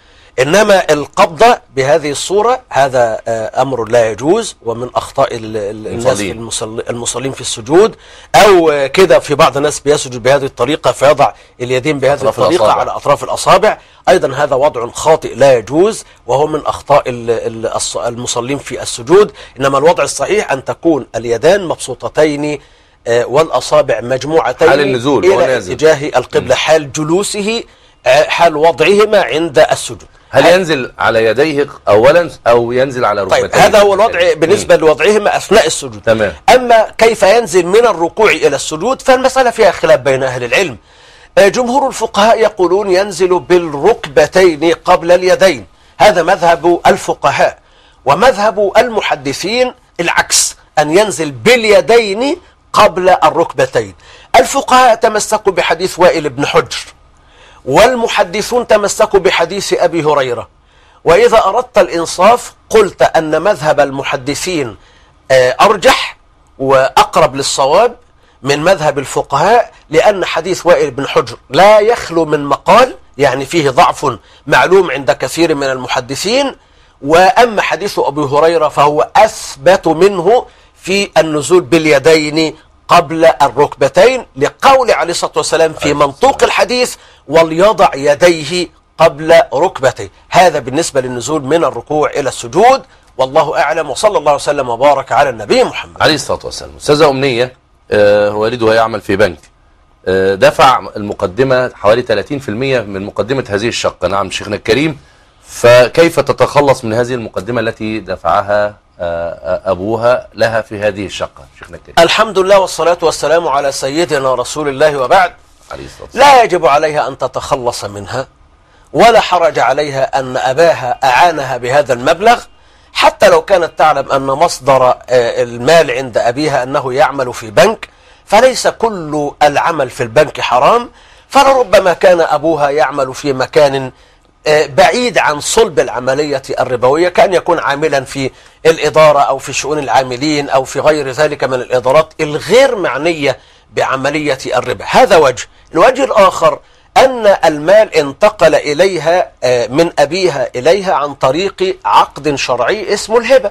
إنما القبضة بهذه الصورة هذا أمر لا يجوز، ومن أخطاء الناس المصلين في السجود، أو كده في بعض الناس بيسجد بهذه الطريقة فيضع اليدين بهذه الطريقة على أطراف الأصابع، أيضا هذا وضع خاطئ لا يجوز، وهو من أخطاء المصلين في السجود. إنما الوضع الصحيح أن تكون اليدان مبسوطتين والأصابع مجموعتين حال النزول إلى اتجاه القبلة، حال جلوسه، حال وضعهما عند السجود. هل ينزل على يديه أولا أو ينزل على ركبتيه؟ طيب هذا هو الوضع بالنسبة لوضعهما أثناء السجود. تمام. أما كيف ينزل من الركوع إلى السجود فالمسألة فيها خلاف بين أهل العلم. جمهور الفقهاء يقولون ينزل بالركبتين قبل اليدين، هذا مذهب الفقهاء. ومذهب المحدثين العكس، أن ينزل باليدين قبل الركبتين. الفقهاء تمسكوا بحديث وائل بن حجر، والمحدثون تمسكوا بحديث أبي هريرة. وإذا أردت الإنصاف قلت أن مذهب المحدثين أرجح وأقرب للصواب من مذهب الفقهاء، لأن حديث وائل بن حجر لا يخلو من مقال، يعني فيه ضعف معلوم عند كثير من المحدثين. وأما حديث أبي هريرة فهو أثبت منه في النزول باليدين قبل الركبتين، لقول عليه الصلاة والسلام في منطوق الحديث: وليضع يديه قبل ركبتيه. هذا بالنسبة للنزول من الركوع إلى السجود، والله أعلم، وصلى الله وسلم وبارك على النبي محمد عليه الصلاة والسلام. أستاذة أمنية، والده يعمل في بنك، دفع المقدمة حوالي 30% من مقدمة هذه الشقة. نعم شيخنا الكريم، فكيف تتخلص من هذه المقدمة التي دفعها أبوها لها في هذه الشقة شيخنا الكريم؟ الحمد لله والصلاة والسلام على سيدنا رسول الله وبعد. لا يجب عليها أن تتخلص منها، ولا حرج عليها أن أباها أعانها بهذا المبلغ، حتى لو كانت تعلم أن مصدر المال عند أبيها أنه يعمل في بنك، فليس كل العمل في البنك حرام. فلربما كان أبوها يعمل في مكان بعيد عن صلب العملية الربوية، كان يكون عاملا في الإدارة أو في شؤون العاملين أو في غير ذلك من الإدارات الغير معنية بعملية الربا. هذا وجه. الوجه الآخر أن المال انتقل إليها من أبيها إليها عن طريق عقد شرعي اسمه الهبة،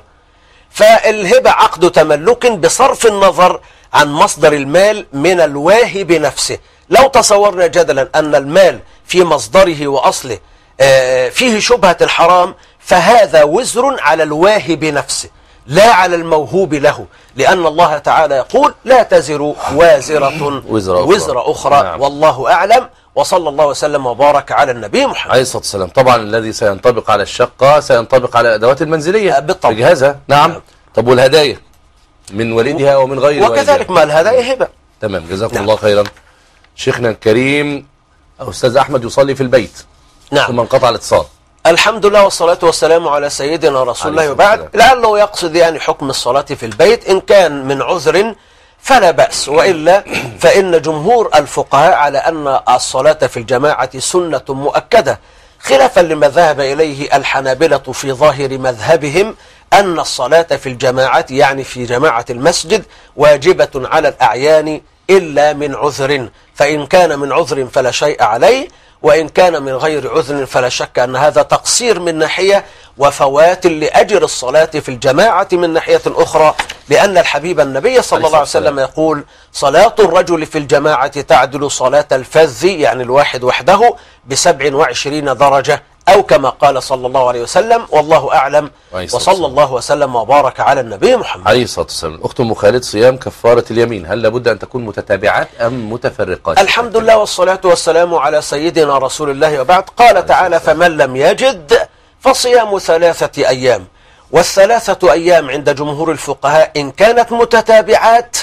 فالهبة عقد تملك بصرف النظر عن مصدر المال من الواهب نفسه. لو تصورنا جدلا أن المال في مصدره وأصله فيه شبهة الحرام، فهذا وزر على الواهب نفسه لا على الموهوب له، لأن الله تعالى يقول لا تزر وازرة وزر أخرى. نعم. والله أعلم، وصلى الله وسلم وبارك على النبي محمد عليه الصلاة والسلام. طبعا الذي سينطبق على الشقة سينطبق على الأدوات المنزلية بالطبع بجهازها. نعم. طب والهدايا من والدها ومن غير والدها؟ وكذلك ما الهدايا هبة. تمام، جزاكم الله خيرا. شيخنا الكريم، أستاذ أحمد يصلي في البيت. نعم. ثم انقطع الاتصال. الحمد لله والصلاة والسلام على سيدنا رسول الله، وبعد لعله يقصد يعني حكم الصلاة في البيت، إن كان من عذر فلا بأس، وإلا فإن جمهور الفقهاء على أن الصلاة في الجماعة سنة مؤكدة، خلافا لما ذهب إليه الحنابلة في ظاهر مذهبهم أن الصلاة في الجماعة يعني في جماعة المسجد واجبة على الأعيان إلا من عذر، فإن كان من عذر فلا شيء عليه، وإن كان من غير عذر فلا شك أن هذا تقصير من ناحية وفوات لأجر الصلاة في الجماعة من ناحية أخرى، لأن الحبيب النبي صلى الله عليه وسلم يقول صلاة الرجل في الجماعة تعدل صلاة الفذ يعني الواحد وحده ب27 درجة، أو كما قال صلى الله عليه وسلم، والله أعلم، وصلى الله وسلم وبارك على النبي محمد عليه الصلاة والسلام. أخت أم خالد، صيام كفارة اليمين هل لابد أن تكون متتابعات أم متفرقات؟ الحمد لله والصلاة والسلام على سيدنا رسول الله، وبعد. قال تعالى فمن لم يجد فصيام 3 أيام، والثلاثة أيام عند جمهور الفقهاء إن كانت متتابعات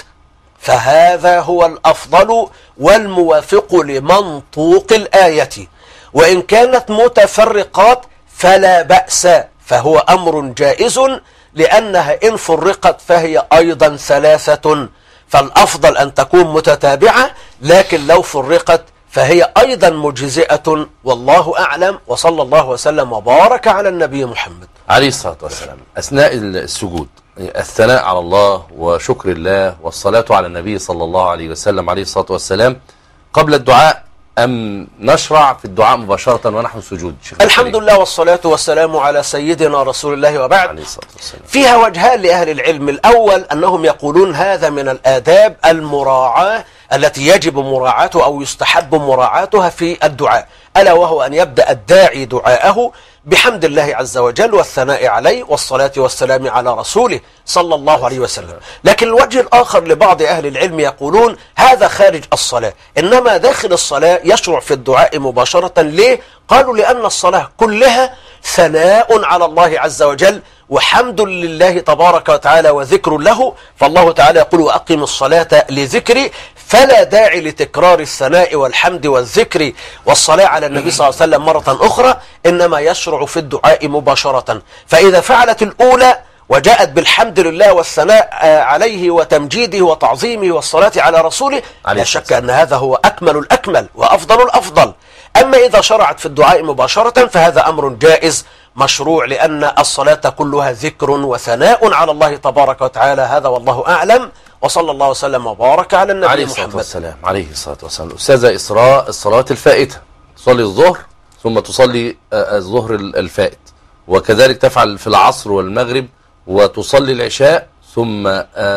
فهذا هو الأفضل والموافق لمنطوق الآية، وإن كانت متفرقات فلا بأس، فهو أمر جائز، لأنها إن فرقت فهي أيضا 3، فالأفضل أن تكون متتابعة، لكن لو فرقت فهي أيضا مجزئة، والله أعلم، وصلى الله وسلم وبارك على النبي محمد عليه الصلاة والسلام. أثناء السجود الثناء على الله وشكر الله والصلاة على النبي صلى الله عليه وسلم عليه الصلاة والسلام قبل الدعاء، أم نشرع في الدعاء مباشرة ونحن سجود؟ الحمد لله والصلاة والسلام على سيدنا رسول الله، وبعد. فيها وجهان لأهل العلم. الأول أنهم يقولون هذا من الآداب المراعاة التي يجب مراعاتها أو يستحب مراعاتها في الدعاء، ألا وهو أن يبدأ الداعي دعاءه بحمد الله عز وجل والثناء عليه والصلاة والسلام على رسوله صلى الله عليه وسلم. لكن الوجه الآخر لبعض أهل العلم يقولون هذا خارج الصلاة، إنما داخل الصلاة يشرع في الدعاء مباشرة. ليه؟ قالوا لأن الصلاة كلها ثناء على الله عز وجل وحمد لله تبارك وتعالى وذكر له، فالله تعالى يقول وأقم الصلاة لذكري، فلا داعي لتكرار الثناء والحمد والذكر والصلاة على النبي صلى الله عليه وسلم مرة أخرى، إنما يشرع في الدعاء مباشرة. فإذا فعلت الأولى وجاءت بالحمد لله والثناء عليه وتمجيده وتعظيمه والصلاة على رسوله، لا شك أن هذا هو أكمل الأكمل وأفضل الأفضل. أما إذا شرعت في الدعاء مباشرة فهذا أمر جائز مشروع، لأن الصلاة كلها ذكر وثناء على الله تبارك وتعالى. هذا والله أعلم، وصلى الله وسلم وبارك على النبي عليه محمد والسلام. عليه الصلاة والسلام. أستاذة إسراء، الصلاة الفائتة تصلي الظهر ثم تصلي الظهر الفائت، وكذلك تفعل في العصر والمغرب، وتصلي العشاء ثم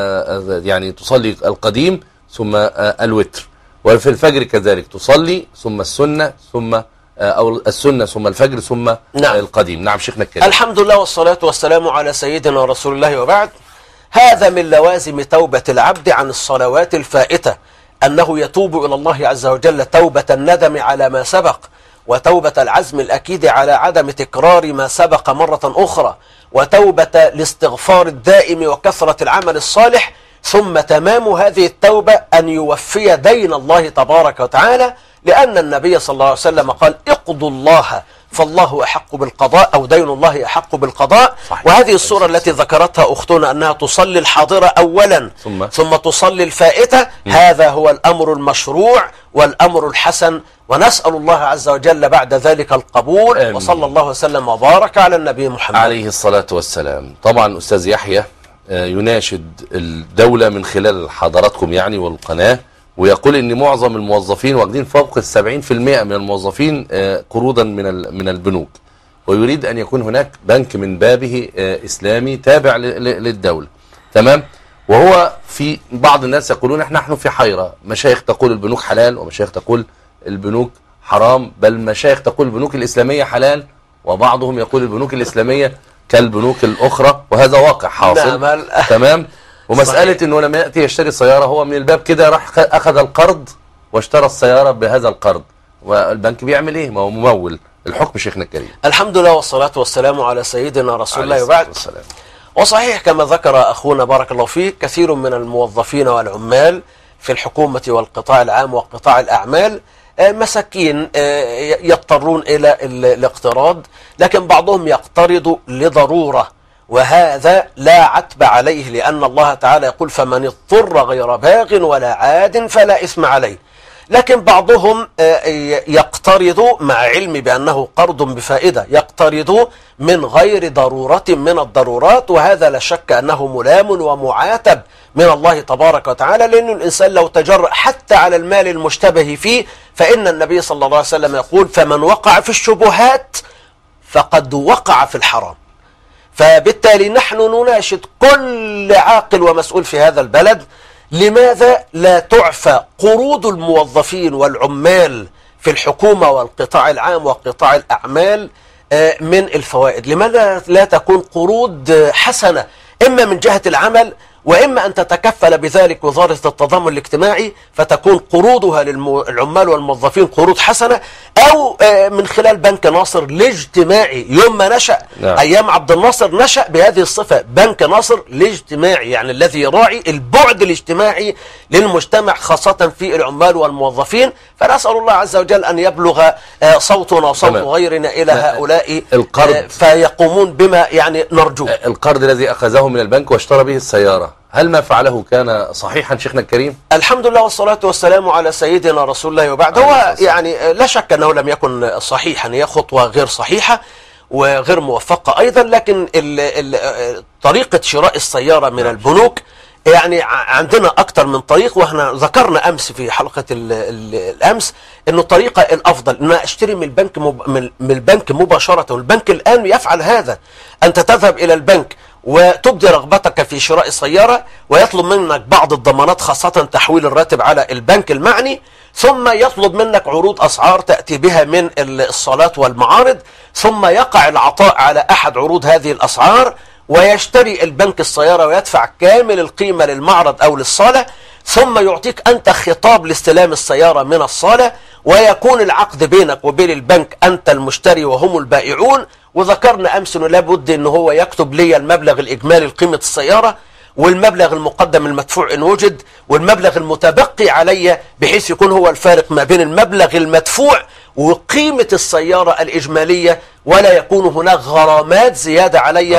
يعني تصلي القديم ثم الوتر، وفي الفجر كذلك تصلي ثم السنة ثم أو السنة ثم الفجر ثم القديم. نعم شيخنا الكريم. الحمد لله والصلاة والسلام على سيدنا رسول الله، وبعد. هذا من لوازم توبة العبد عن الصلوات الفائتة، أنه يتوب إلى الله عز وجل توبة الندم على ما سبق، وتوبة العزم الأكيد على عدم تكرار ما سبق مرة أخرى، وتوبة الاستغفار الدائم وكثرة العمل الصالح، ثم تمام هذه التوبة أن يوفي دين الله تبارك وتعالى، لأن النبي صلى الله عليه وسلم قال اقضوا الله فالله أحق بالقضاء، أو دين الله أحق بالقضاء. وهذه الصورة التي ذكرتها أختنا أنها تصلي الحاضرة أولا ثم تصلي الفائتة، هذا هو الأمر المشروع والأمر الحسن، ونسأل الله عز وجل بعد ذلك القبول. آمين. وصلى الله وسلم وبارك على النبي محمد عليه الصلاة والسلام. طبعا أستاذ يحيى يناشد الدولة من خلال حضراتكم يعني والقناة، ويقول ان معظم الموظفين واخدين فوق 70% من الموظفين قروضا من البنوك، ويريد ان يكون هناك بنك من بابه اسلامي تابع للدولة. تمام. وهو في بعض الناس يقولون نحن في حيرة، مشايخ تقول البنوك حلال ومشايخ تقول البنوك حرام، بل مشايخ تقول البنوك الإسلامية حلال، وبعضهم يقول البنوك الإسلامية كالبنوك الأخرى، وهذا واقع حاصل. تمام. ومسألة أنه لما يأتي يشتري سيارة هو من الباب كده راح أخذ القرض واشترى السيارة بهذا القرض، والبنك بيعمل إيه؟ ما هو ممول. الحكم شيخنا الكريم. الحمد لله والصلاة والسلام على سيدنا رسول الله وبعد. وصحيح كما ذكر أخونا بارك الله فيه، كثير من الموظفين والعمال في الحكومة والقطاع العام وقطاع الأعمال مساكين يضطرون إلى الاقتراض، لكن بعضهم يقترض لضرورة، وهذا لا عتب عليه، لأن الله تعالى يقول فمن اضطر غير باغ ولا عاد فلا إثم عليه. لكن بعضهم يقترض مع علم بأنه قرض بفائدة، يقترض من غير ضرورة من الضرورات، وهذا لا شك أنه ملام ومعاتب من الله تبارك وتعالى، لأن الإنسان لو تجرأ حتى على المال المشتبه فيه، فإن النبي صلى الله عليه وسلم يقول فمن وقع في الشبهات فقد وقع في الحرام. فبالتالي نحن نناشد كل عاقل ومسؤول في هذا البلد، لماذا لا تعفى قروض الموظفين والعمال في الحكومة والقطاع العام وقطاع الأعمال من الفوائد؟ لماذا لا تكون قروض حسنة، إما من جهة العمل، وإما أن تتكفل بذلك وزارة التضامن الاجتماعي فتكون قروضها للعمال والموظفين قروض حسنة، أو من خلال بنك ناصر الاجتماعي. يوم ما نشأ أيام عبد الناصر نشأ بهذه الصفة، بنك ناصر الاجتماعي، يعني الذي يراعي البعد الاجتماعي للمجتمع خاصة في العمال والموظفين. فنسأل الله عز وجل أن يبلغ صوتنا وصوت غيرنا إلى هؤلاء القرض فيقومون بما يعني نرجوه. القرض الذي أخذه من البنك واشترى به السيارة، هل ما فعله كان صحيحا شيخنا الكريم؟ الحمد لله والصلاة والسلام على سيدنا رسول الله وبعد. هو يعني لا شك أنه لم يكن صحيحا، هي خطوة غير صحيحة وغير موفقة أيضا، لكن طريقة شراء السيارة من البنوك يعني عندنا أكثر من طريق، وإحنا ذكرنا أمس في حلقة الأمس أنه الطريقة الأفضل أن أشتري من البنك من البنك مباشرة. والبنك الآن يفعل هذا، أنت تذهب إلى البنك وتبدي رغبتك في شراء السيارة، ويطلب منك بعض الضمانات خاصة تحويل الراتب على البنك المعني، ثم يطلب منك عروض أسعار تأتي بها من الصالات والمعارض، ثم يقع العطاء على أحد عروض هذه الأسعار، ويشتري البنك السيارة ويدفع كامل القيمة للمعرض أو للصالة، ثم يعطيك أنت خطاب لاستلام السيارة من الصالة، ويكون العقد بينك وبين البنك أنت المشتري وهم البائعون. وذكرنا أمس أنه لابد أنه هو يكتب لي المبلغ الإجمالي لقيمة السيارة، والمبلغ المقدم المدفوع إن وجد، والمبلغ المتبقي علي، بحيث يكون هو الفارق ما بين المبلغ المدفوع وقيمة السيارة الإجمالية، ولا يكون هناك غرامات زيادة علي،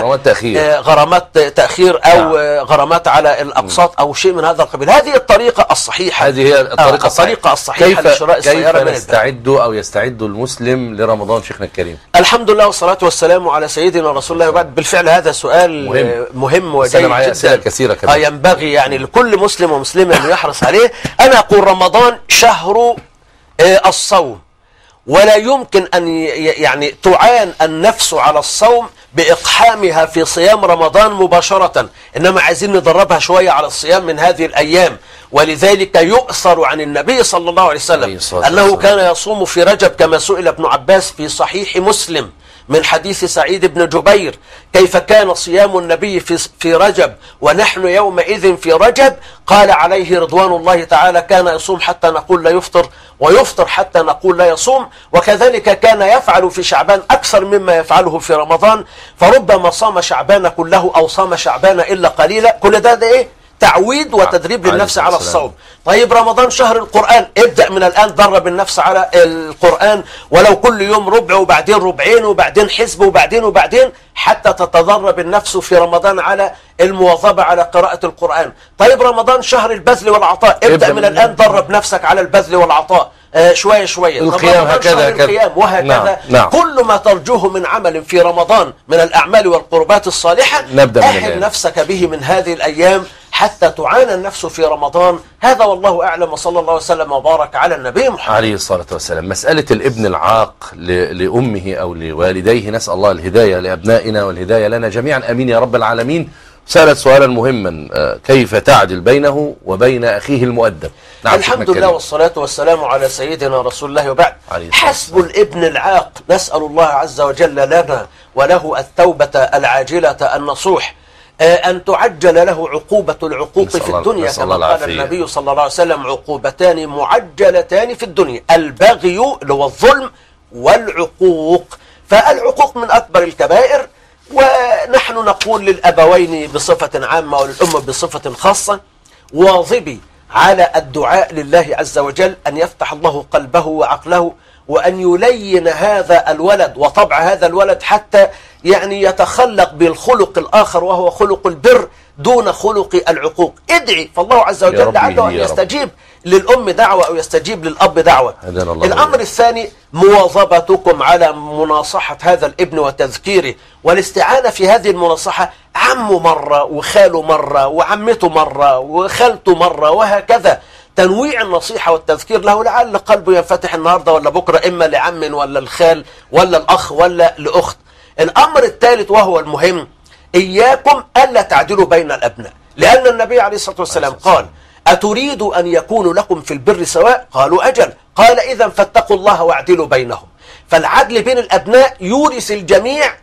غرامات تأخير أو غرامات على الأقساط أو شيء من هذا القبيل. هذه الطريقة الصحيحة، هذه هي الطريقة الصحيحة لشراء السيارة من البنك. كيف يستعد المسلم لرمضان شيخنا الكريم؟ الحمد لله والصلاة والسلام على سيدنا رسول الله وبعد. بالفعل هذا سؤال مهم وجيد جدا، كثيرة كمان. ينبغي يعني لكل مسلم ومسلمة أن يحرص عليه. أنا أقول رمضان شهر الصوم، ولا يمكن أن يعني تعان النفس على الصوم بإقحامها في صيام رمضان مباشرة، إنما عايزين ندربها شوية على الصيام من هذه الأيام. ولذلك يؤثر عن النبي صلى الله عليه وسلم أنه كان يصوم في رجب، كما سئل ابن عباس في صحيح مسلم من حديث سعيد بن جبير كيف كان صيام النبي في رجب ونحن يومئذ في رجب، قال عليه رضوان الله تعالى كان يصوم حتى نقول لا يفطر، ويفطر حتى نقول لا يصوم. وكذلك كان يفعل في شعبان أكثر مما يفعله في رمضان، فربما صام شعبان كله أو صام شعبان إلا قليلا. كل ده إيه؟ تعويد وتدريب للنفس على الصوم. طيب رمضان شهر القرآن، ابدأ من الآن درب النفس على القرآن، ولو كل يوم ربع وبعدين ربعين وبعدين حزب وبعدين حتى تتدرب النفس في رمضان على المواظبة على قراءة القرآن. طيب رمضان شهر البذل والعطاء، ابدأ من الآن درب نفسك على البذل والعطاء شوية شوية. القيام هكذا القيام وهكذا. نعم. كل ما ترجوه من عمل في رمضان من الأعمال والقربات الصالحة أحد نفسك به من هذه الأيام حتى تعانى النفس في رمضان. هذا والله أعلم، وصلى الله وسلم وبارك على النبي محمد عليه الصلاة والسلام. مسألة الابن العاق لأمه أو لوالديه، نسأل الله الهداية لأبنائنا والهداية لنا جميعا، أمين يا رب العالمين. سألت سؤالا مهما، كيف تعدل بينه وبين أخيه المؤدب؟ نعم الحمد لله والصلاة والسلام على سيدنا رسول الله وبعد. حسب الابن العاق، نسأل الله عز وجل لنا وله التوبة العاجلة النصوح، أن تعجل له عقوبة العقوق في الدنيا، كما قال النبي صلى الله عليه وسلم: عقوبتان معجلتان في الدنيا، البغي اللي هو الظلم والعقوق. فالعقوق من أكبر الكبائر، ونحن نقول للأبوين بصفة عامة وللأم بصفة خاصة: واظبي على الدعاء لله عز وجل أن يفتح الله قلبه وعقله، وأن يلين هذا الولد وطبع هذا الولد حتى يعني يتخلق بالخلق الآخر وهو خلق البر دون خلق العقوق. ادعي فالله عز وجل لعله أن يستجيب للأم دعوة أو يستجيب للأب دعوة. الأمر الثاني مواظبتكم على مناصحة هذا الابن وتذكيره، والاستعانة في هذه المناصحة، عمه مرة وخاله مرة وعمته مرة وخالته مرة وهكذا، تنويع النصيحة والتذكير له لعل قلبه ينفتح النهاردة ولا بكرة، إما لعم ولا الخال ولا الأخ ولا لأخت. الأمر الثالث وهو المهم: إياكم ألا تعدلوا بين الأبناء، لأن النبي عليه الصلاة والسلام قال: أتريد أن يكون لكم في البر سواء؟ قالوا أجل. قال: إذن فاتقوا الله واعدلوا بينهم. فالعدل بين الأبناء يورث الجميع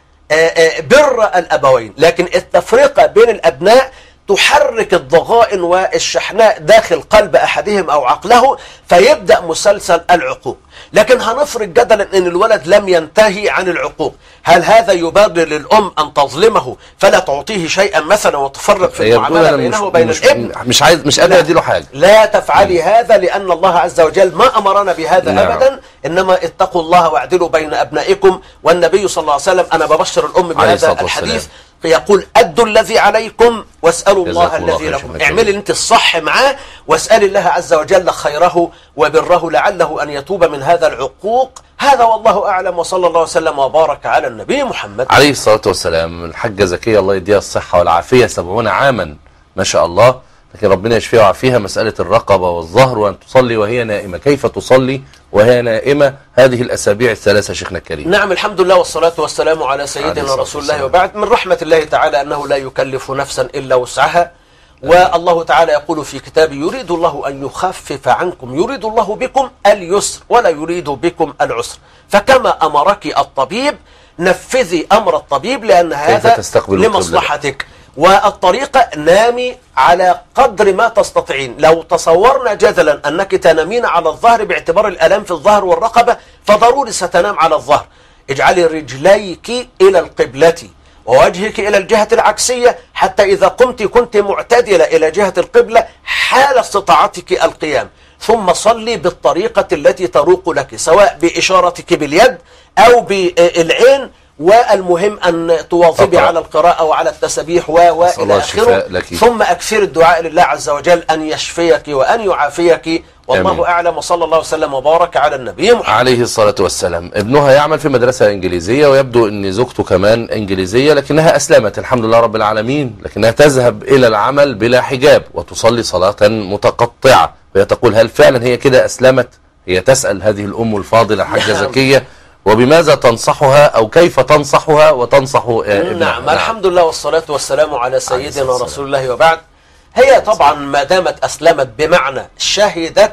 بر الأبوين، لكن التفرقة بين الأبناء تحرك الضغائن والشحناء داخل قلب أحدهم أو عقله، فيبدأ مسلسل العقوق. لكن هنفرض جدلا أن الولد لم ينتهي عن العقوق، هل هذا يبرر للأم أن تظلمه فلا تعطيه شيئا مثلا وتفرق في المعاملة بينه وبين الابن؟ مش قادر أديله حاجة. لا تفعلي هذا، لأن الله عز وجل ما أمرنا بهذا أبدا. إنما اتقوا الله واعدلوا بين أبنائكم. والنبي صلى الله عليه وسلم، أنا ببشر الأم بهذا الحديث، يقول: أدوا الذي عليكم واسألوا الله الذي لكم. اعملي انت الصح معاه واسألي الله عز وجل خيره وبره لعله أن يتوب من هذا العقوق. هذا والله أعلم، وصلى الله وسلم وبارك على النبي محمد عليه الصلاة والسلام. الحاجة زكية الله يديها الصحة والعافية، 70 عاما ما شاء الله، لكن ربنا يشفيها ويعافيها. مسألة الرقبة والظهر وأن تصلي وهي نائمة، كيف تصلي وهي نائمة هذه الأسابيع الثلاثة شيخنا الكريم؟ نعم الحمد لله والصلاة والسلام على سيدنا رسول الله وبعد. من رحمة الله تعالى أنه لا يكلف نفسا إلا وسعها، والله تعالى يقول في كتابه: يريد الله أن يخفف عنكم، يريد الله بكم اليسر ولا يريد بكم العسر. فكما أمرك الطبيب نفذي أمر الطبيب، لأن هذا لمصلحتك. والطريقة: نامي على قدر ما تستطيعين. لو تصورنا جدلا أنك تنامين على الظهر باعتبار الألم في الظهر والرقبة، فضروري ستنام على الظهر. اجعلي رجليك إلى القبلة ووجهك إلى الجهة العكسية، حتى إذا قمت كنت معتدلة إلى جهة القبلة حال استطاعتك القيام. ثم صلي بالطريقة التي تروق لك، سواء بإشارتك باليد أو بالعين، والمهم أن تواظبي على القراءة وعلى التسبيح وإلى آخره. ثم أكثر الدعاء لله عز وجل أن يشفيك وأن يعافيك، والله أعلم. وصلى الله وسلم وبارك على النبي محمد عليه الصلاة والسلام. ابنها يعمل في مدرسة إنجليزية، ويبدو أن زوجته كمان إنجليزية، لكنها أسلمت الحمد لله رب العالمين، لكنها تذهب إلى العمل بلا حجاب وتصلي صلاة متقطعة. وهي تقول: هل فعلا هي كده أسلمت؟ هي تسأل هذه الأم الفاضلة حاجة زكية، وبماذا تنصحها أو كيف تنصحها وتنصح ابنها؟ نعم الحمد لله والصلاة والسلام على سيدنا رسول الله وبعد. هي طبعا ما دامت أسلمت بمعنى شهدت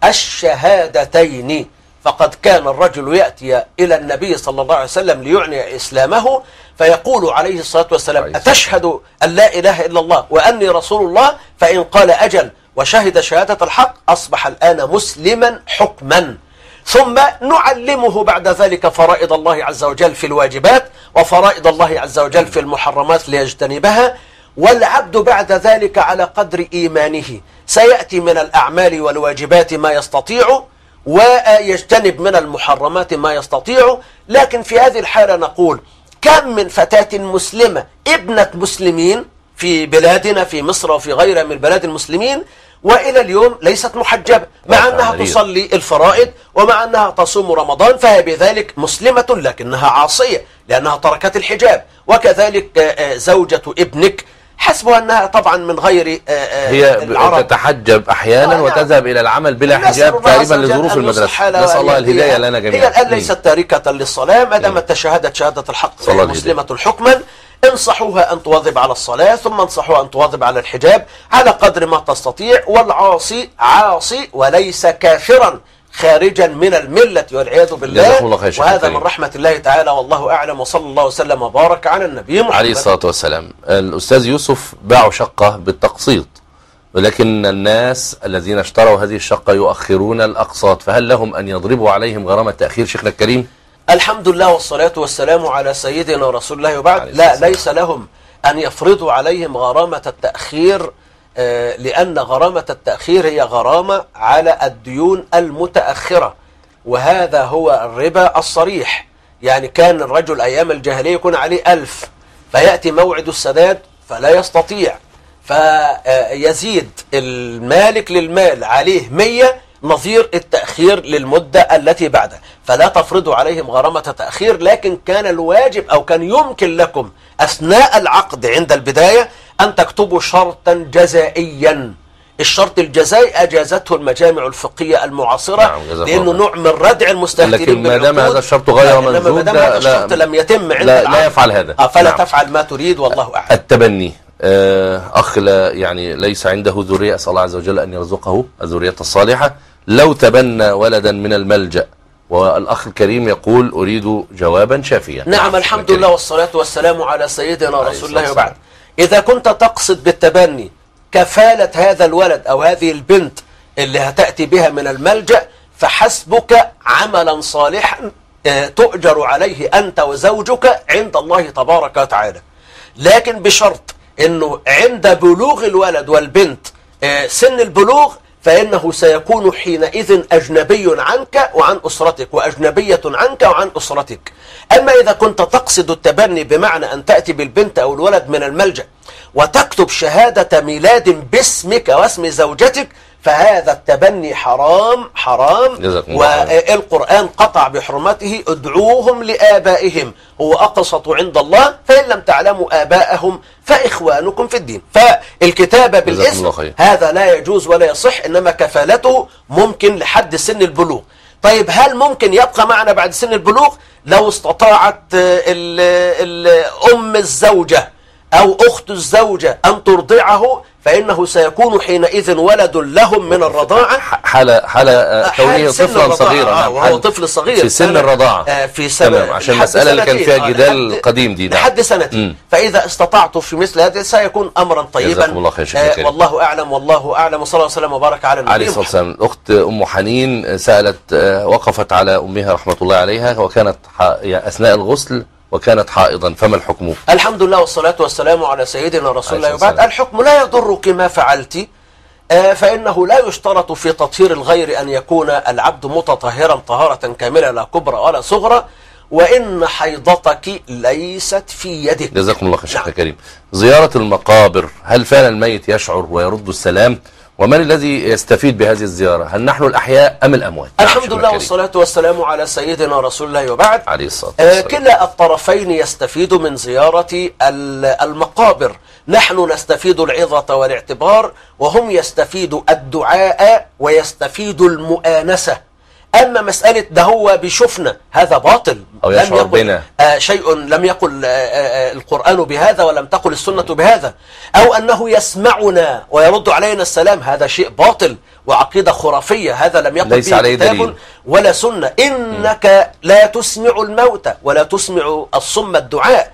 الشهادتين، فقد كان الرجل يأتي إلى النبي صلى الله عليه وسلم ليعني إسلامه، فيقول عليه الصلاة والسلام: أتشهد أن لا إله إلا الله وأني رسول الله؟ فإن قال أجل وشهد شهادة الحق أصبح الآن مسلما حكما. ثم نعلمه بعد ذلك فرائض الله عز وجل في الواجبات وفرائض الله عز وجل في المحرمات ليجتنبها. والعبد بعد ذلك على قدر إيمانه سيأتي من الأعمال والواجبات ما يستطيع، ويجتنب من المحرمات ما يستطيع. لكن في هذه الحالة نقول: كم من فتاة مسلمة ابنة مسلمين في بلادنا في مصر وفي غيرها من بلاد المسلمين، وإلى اليوم ليست محجبة، مع أنها تصلي الفرائض ومع أنها تصوم رمضان، فهي بذلك مسلمة لكنها عاصية لأنها تركت الحجاب. وكذلك زوجة ابنك حسبها أنها طبعا من غير هي تتحجب أحيانا وتذهب إلى العمل بلا حجاب تقريبا لظروف المدرسة. نسأل الله الهداية لنا جميعا. هي الآن ليست تاركة للصلاة ما دامت شهادة الحق مسلمة حكما. انصحوها أن تواظب على الصلاة، ثم انصحوها أن تواظب على الحجاب على قدر ما تستطيع. والعاصي عاصي وليس كافرا خارجا من الملة والعياذ بالله، وهذا من رحمة الله تعالى، والله أعلم، وصلى الله وسلم وبارك على النبي محمد عليه الصلاة والسلام. الأستاذ يوسف باعوا شقة بالتقسيط، ولكن الناس الذين اشتروا هذه الشقة يؤخرون الأقساط، فهل لهم أن يضربوا عليهم غرامة تأخير شيخنا الكريم؟ الحمد لله والصلاة والسلام على سيدنا رسول الله، وبعد. لا، ليس لهم أن يفرضوا عليهم غرامة التأخير، لأن غرامة التأخير هي غرامة على الديون المتأخرة، وهذا هو الربا الصريح. يعني كان الرجل أيام الجاهلية يكون عليه 1000، فيأتي موعد السداد فلا يستطيع، فيزيد المالك للمال عليه 100 نظير التأخير للمدة التي بعدها، فلا تفرضوا عليهم غرامة تأخير. لكن كان الواجب أو كان يمكن لكم أثناء العقد عند البداية أن تكتبوا شرطا جزائيا. الشرط الجزائي أجازته المجامع الفقهية المعاصرة، لأنه نوع من ردع المستهترين. لكن ما دام هذا الشرط غير منزول، ما دام هذا الشرط لم يتم عند العقد لا يفعل هذا، فلا تفعل ما تريد، والله أعلم. التبني، أخ يعني ليس عنده ذرية، أسأل الله عز وجل أن يرزقه الذرية الصالحة، لو تبنى ولدا من الملجأ، والأخ الكريم يقول أريد جوابا شافيا. نعم، الحمد لله والصلاة والسلام على سيدنا رسول الله، وبعد. إذا كنت تقصد بالتبني كفالة هذا الولد أو هذه البنت اللي هتأتي بها من الملجأ، فحسبك عملا صالحا تؤجر عليه أنت وزوجك عند الله تبارك وتعالى، لكن بشرط أنه عند بلوغ الولد والبنت سن البلوغ، فإنه سيكون حينئذ أجنبي عنك وعن أسرتك، وأجنبية عنك وعن أسرتك. أما إذا كنت تقصد التبني بمعنى أن تأتي بالبنت أو الولد من الملجأ وتكتب شهادة ميلاد باسمك واسم زوجتك، فهذا التبني حرام حرام، والقرآن قطع بحرمته. ادعوهم لآبائهم هو أقسط عند الله، فإن لم تعلموا آباءهم فإخوانكم في الدين. فالكتابة بالاسم هذا لا يجوز ولا يصح، إنما كفالته ممكن لحد سن البلوغ. طيب، هل ممكن يبقى معنا بعد سن البلوغ؟ لو استطاعت أم الزوجة أو أخت الزوجة أن ترضعه، فإنه سيكون حينئذ ولد لهم من الرضاعة، حال كونه طفلا صغيرا، وهو طفل صغير في سن الرضاعة، في سنة، عشان المسألة اللي كان فيها جدال قديم دي، لحد سنتين. فإذا استطعت في مثل هذا سيكون أمرا طيبا، والله أعلم، والله أعلم، وصلى الله وسلم وبارك على النبي عليه الصلاة والسلام. الأخت أم حنين سألت، وقفت على أمها رحمة الله عليها، وكانت أثناء الغسل وكانت حائضا، فما الحكم؟ الحمد لله والصلاة والسلام على سيدنا رسول الله، وبعد. الحكم لا يضرك ما فعلت، فإنه لا يشترط في تطهير الغير أن يكون العبد متطهرا طهارة كاملة لا كبرى ولا صغرى، وإن حيضتك ليست في يدك. جزاكم الله خير شيخنا الكريم. زيارة المقابر، هل فعلا الميت يشعر ويرد السلام؟ ومن الذي يستفيد بهذه الزيارة؟ هل نحن الأحياء أم الأموات؟ الحمد لله والصلاة والسلام على سيدنا رسول الله، وبعد. عليه الصلاة والسلام. كلا الطرفين يستفيد من زيارة المقابر. نحن نستفيد العظة والاعتبار، وهم يستفيدوا الدعاء ويستفيدوا المؤانسة. أما مسألة ده هو بيشوفنا، هذا باطل، أو يشعر بنا شيء لم يقل القرآن بهذا ولم تقل السنة بهذا، أو أنه يسمعنا ويرد علينا السلام، هذا شيء باطل وعقيدة خرافية، هذا لم يقل به كتاب ولا سنة. إنك لا تسمع الموتى ولا تسمع الصم الدعاء،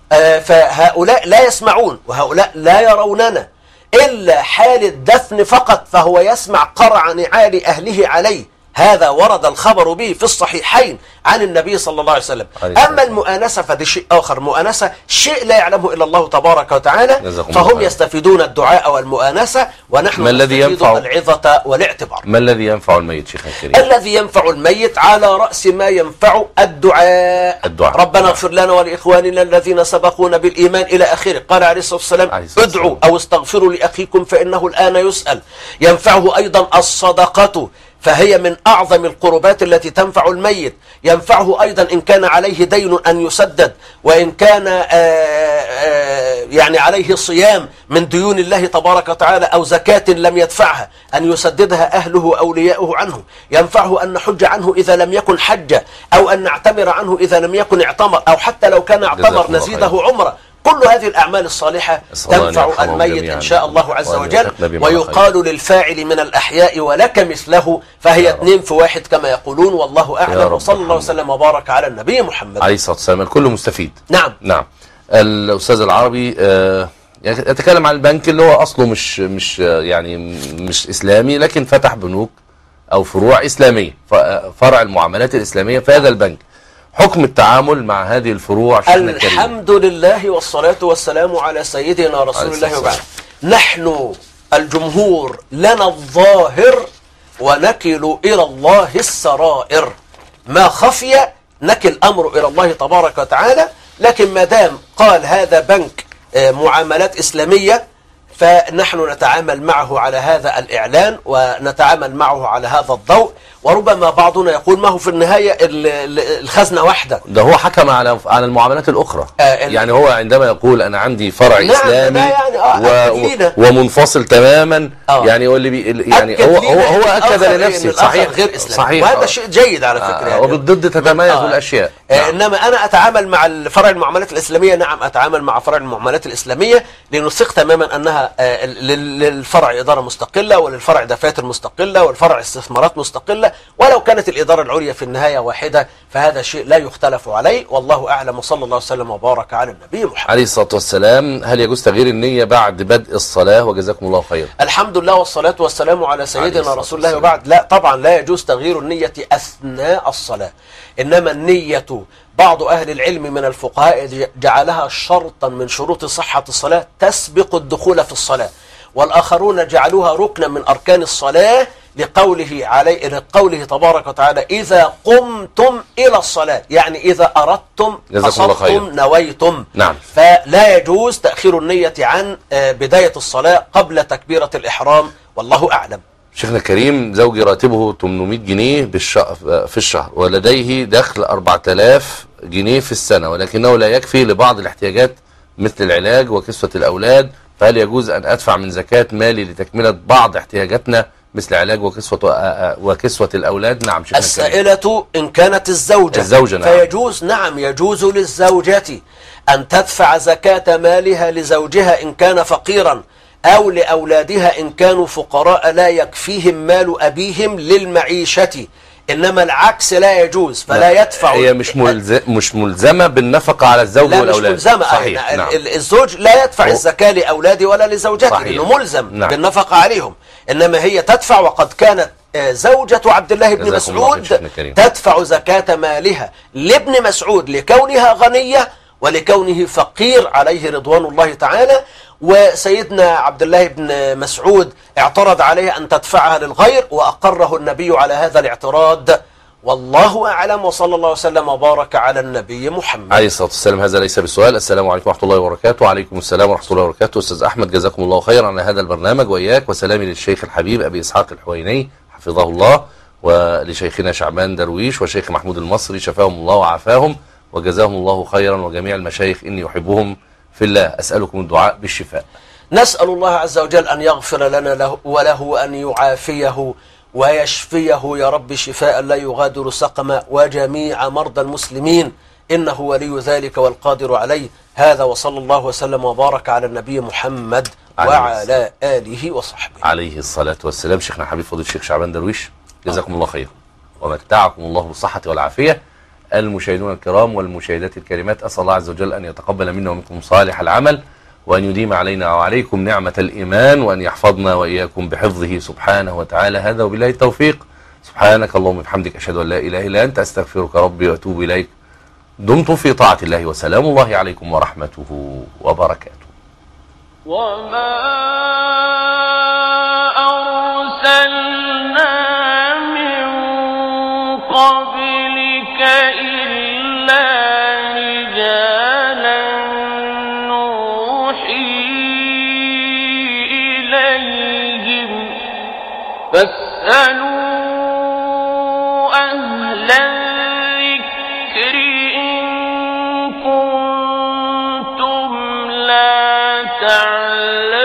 فهؤلاء لا يسمعون وهؤلاء لا يروننا إلا حال الدفن فقط، فهو يسمع قرع نعال أهله عليه، هذا ورد الخبر به في الصحيحين عن النبي صلى الله عليه وسلم. أما المؤانسة فده شيء آخر، مؤانسة شيء لا يعلمه إلا الله تبارك وتعالى، فهم يستفيدون الدعاء والمؤانسة، ونحن نستفيد العظة والاعتبار. ما الذي ينفع الميت شيخنا الكريم؟ الذي ينفع الميت على رأس ما ينفع الدعاء. ربنا اغفر لنا ولإخواننا الذين سبقونا بالإيمان إلى آخره. قال عليه الصلاة والسلام: ادعوا أو استغفروا لأخيكم فإنه الآن يسأل. ينفعه أيضا الصدقة، فهي من أعظم القربات التي تنفع الميت. ينفعه أيضا إن كان عليه دين أن يسدد، وإن كان يعني عليه صيام من ديون الله تبارك وتعالى أو زكاة لم يدفعها أن يسددها أهله أولياؤه عنه. ينفعه أن نحج عنه إذا لم يكن حج، أو أن نعتمر عنه إذا لم يكن اعتمر، أو حتى لو كان اعتمر نزيده عمرة. كل هذه الأعمال الصالحة تنفع الميت إن شاء الله عز وجل. ويقال للفاعل من الأحياء ولك مثله، فهي 2 في 1 كما يقولون. والله أعلم، وصلى الله وسلم وبارك على النبي محمد عليه الصلاة والسلام. الكل مستفيد. نعم نعم. الأستاذ العربي يتكلم عن البنك اللي هو أصله مش إسلامي، لكن فتح بنوك أو فروع إسلامية، فرع المعاملات الإسلامية في هذا البنك. حكم التعامل مع هذه الفروع. الحمد لله والصلاة والسلام على سيدنا رسول الله وبعد. نحن الجمهور لنا الظاهر ونكل إلى الله السرائر، ما خفي نكل أمر إلى الله تبارك وتعالى. لكن ما دام قال هذا بنك معاملات إسلامية فنحن نتعامل معه على هذا الإعلان ونتعامل معه على هذا الضوء. وربما بعضنا يقول ما هو في النهاية الخزنة واحدة. ده هو حكم على المعاملات الأخرى. يعني هو عندما يقول أنا عندي فرع إسلامي يعني ومنفصل تماما، يعني هو هو أكد لنفسه. صحيح غير إسلامي، وهذا شيء جيد على فكرة. يعني وبالضد تتميز الأشياء. إنما أنا أتعامل مع فرع المعاملات الإسلامية. نعم أتعامل مع فرع المعاملات الإسلامية لنثق تماما أنها للفرع إدارة مستقلة، وللفرع دفاتر مستقلة، والفرع استثمارات مستقلة، ولو كانت الإدارة العليا في النهاية واحدة فهذا شيء لا يختلف عليه. والله أعلم، وصلى الله وسلم وبارك على النبي محمد عليه الصلاة والسلام. هل يجوز تغيير النية بعد بدء الصلاة؟ وجزاكم الله خير. الحمد لله والصلاة والسلام على سيدنا رسول الله وبعد. لا طبعا لا يجوز تغيير النية أثناء الصلاة، إنما النية بعض أهل العلم من الفقهاء جعلها شرطا من شروط صحة الصلاة تسبق الدخول في الصلاة، والآخرون جعلوها ركنا من أركان الصلاة لقوله تبارك وتعالى إذا قمتم إلى الصلاة، يعني إذا أردتم قصدتم نويتم. نعم. فلا يجوز تأخير النية عن بداية الصلاة قبل تكبيرة الإحرام، والله أعلم. شيخنا الكريم، زوجي راتبه 800 جنيه في الشهر، ولديه دخل 4000 جنيه في السنة، ولكنه لا يكفي لبعض الاحتياجات مثل العلاج وكسوة الأولاد، فهل يجوز أن أدفع من زكاة مالي لتكملة بعض احتياجاتنا مثل علاج وكسوة الأولاد؟ نعم شيخنا السائلة إن كانت الزوجة نعم. فيجوز، نعم يجوز للزوجة أن تدفع زكاة مالها لزوجها إن كان فقيرا، أو لأولادها إن كانوا فقراء لا يكفيهم مال أبيهم للمعيشة. إنما العكس لا يجوز، فلا يدفع. هي مش ملزمة بالنفقة على الزوج والأولاد. لا مش ملزمة. صحيح. نعم. الزوج لا يدفع الزكاة لأولاده ولا لزوجته لأنه ملزم نعم. بالنفقة عليهم، إنما هي تدفع. وقد كانت زوجة عبد الله بن مسعود تدفع زكاة مالها لابن مسعود لكونها غنية ولكونه فقير عليه رضوان الله تعالى. وسيدنا عبد الله بن مسعود اعترض عليه أن تدفعها للغير، وأقره النبي على هذا الاعتراض. والله أعلم، وصلى الله وسلم وبارك على النبي محمد عليه الصلاة والسلام. هذا ليس بسؤال. السلام عليكم ورحمة الله وبركاته. وعليكم السلام ورحمة الله وبركاته. أستاذ أحمد جزاكم الله خيرا على هذا البرنامج وإياك، وسلامي للشيخ الحبيب أبي إسحاق الحويني حفظه الله، ولشيخنا شعبان درويش وشيخ محمود المصري شفاهم الله وعافاهم وجزاهم الله خيرا، وجميع المشايخ إني أحبهم في الله. أسألكم الدعاء بالشفاء. نسأل الله عز وجل أن يغفر لنا وله وأن يعافيه ويشفيه يا رب شفاء لا يغادر سقما، وجميع مرضى المسلمين، إنه ولي ذلك والقادر عليه. هذا وصلى الله وسلم وبارك على النبي محمد وعلى آله وصحبه عليه الصلاة والسلام. شيخنا حبيب فضيلة الشيخ شعبان درويش جزاكم الله خير ومتعكم الله بالصحة والعافية. المشاهدون الكرام والمشاهدات الكريمات، أسأل الله عز وجل أن يتقبل منا ومنكم صالح العمل، وأن يديم علينا وعليكم نعمة الإيمان، وأن يحفظنا وإياكم بحفظه سبحانه وتعالى. هذا وبالله التوفيق. سبحانك اللهم وبحمدك، أشهد أن لا إله إلا أنت، أستغفرك ربي وأتوب إليك. دمتم في طاعة الله، وسلام الله عليكم ورحمته وبركاته. وما أرسلنا من قبلك إلا رجالا نوحي إليهم فاسألوا أهل الذكر إن كنتم لا تعلمون.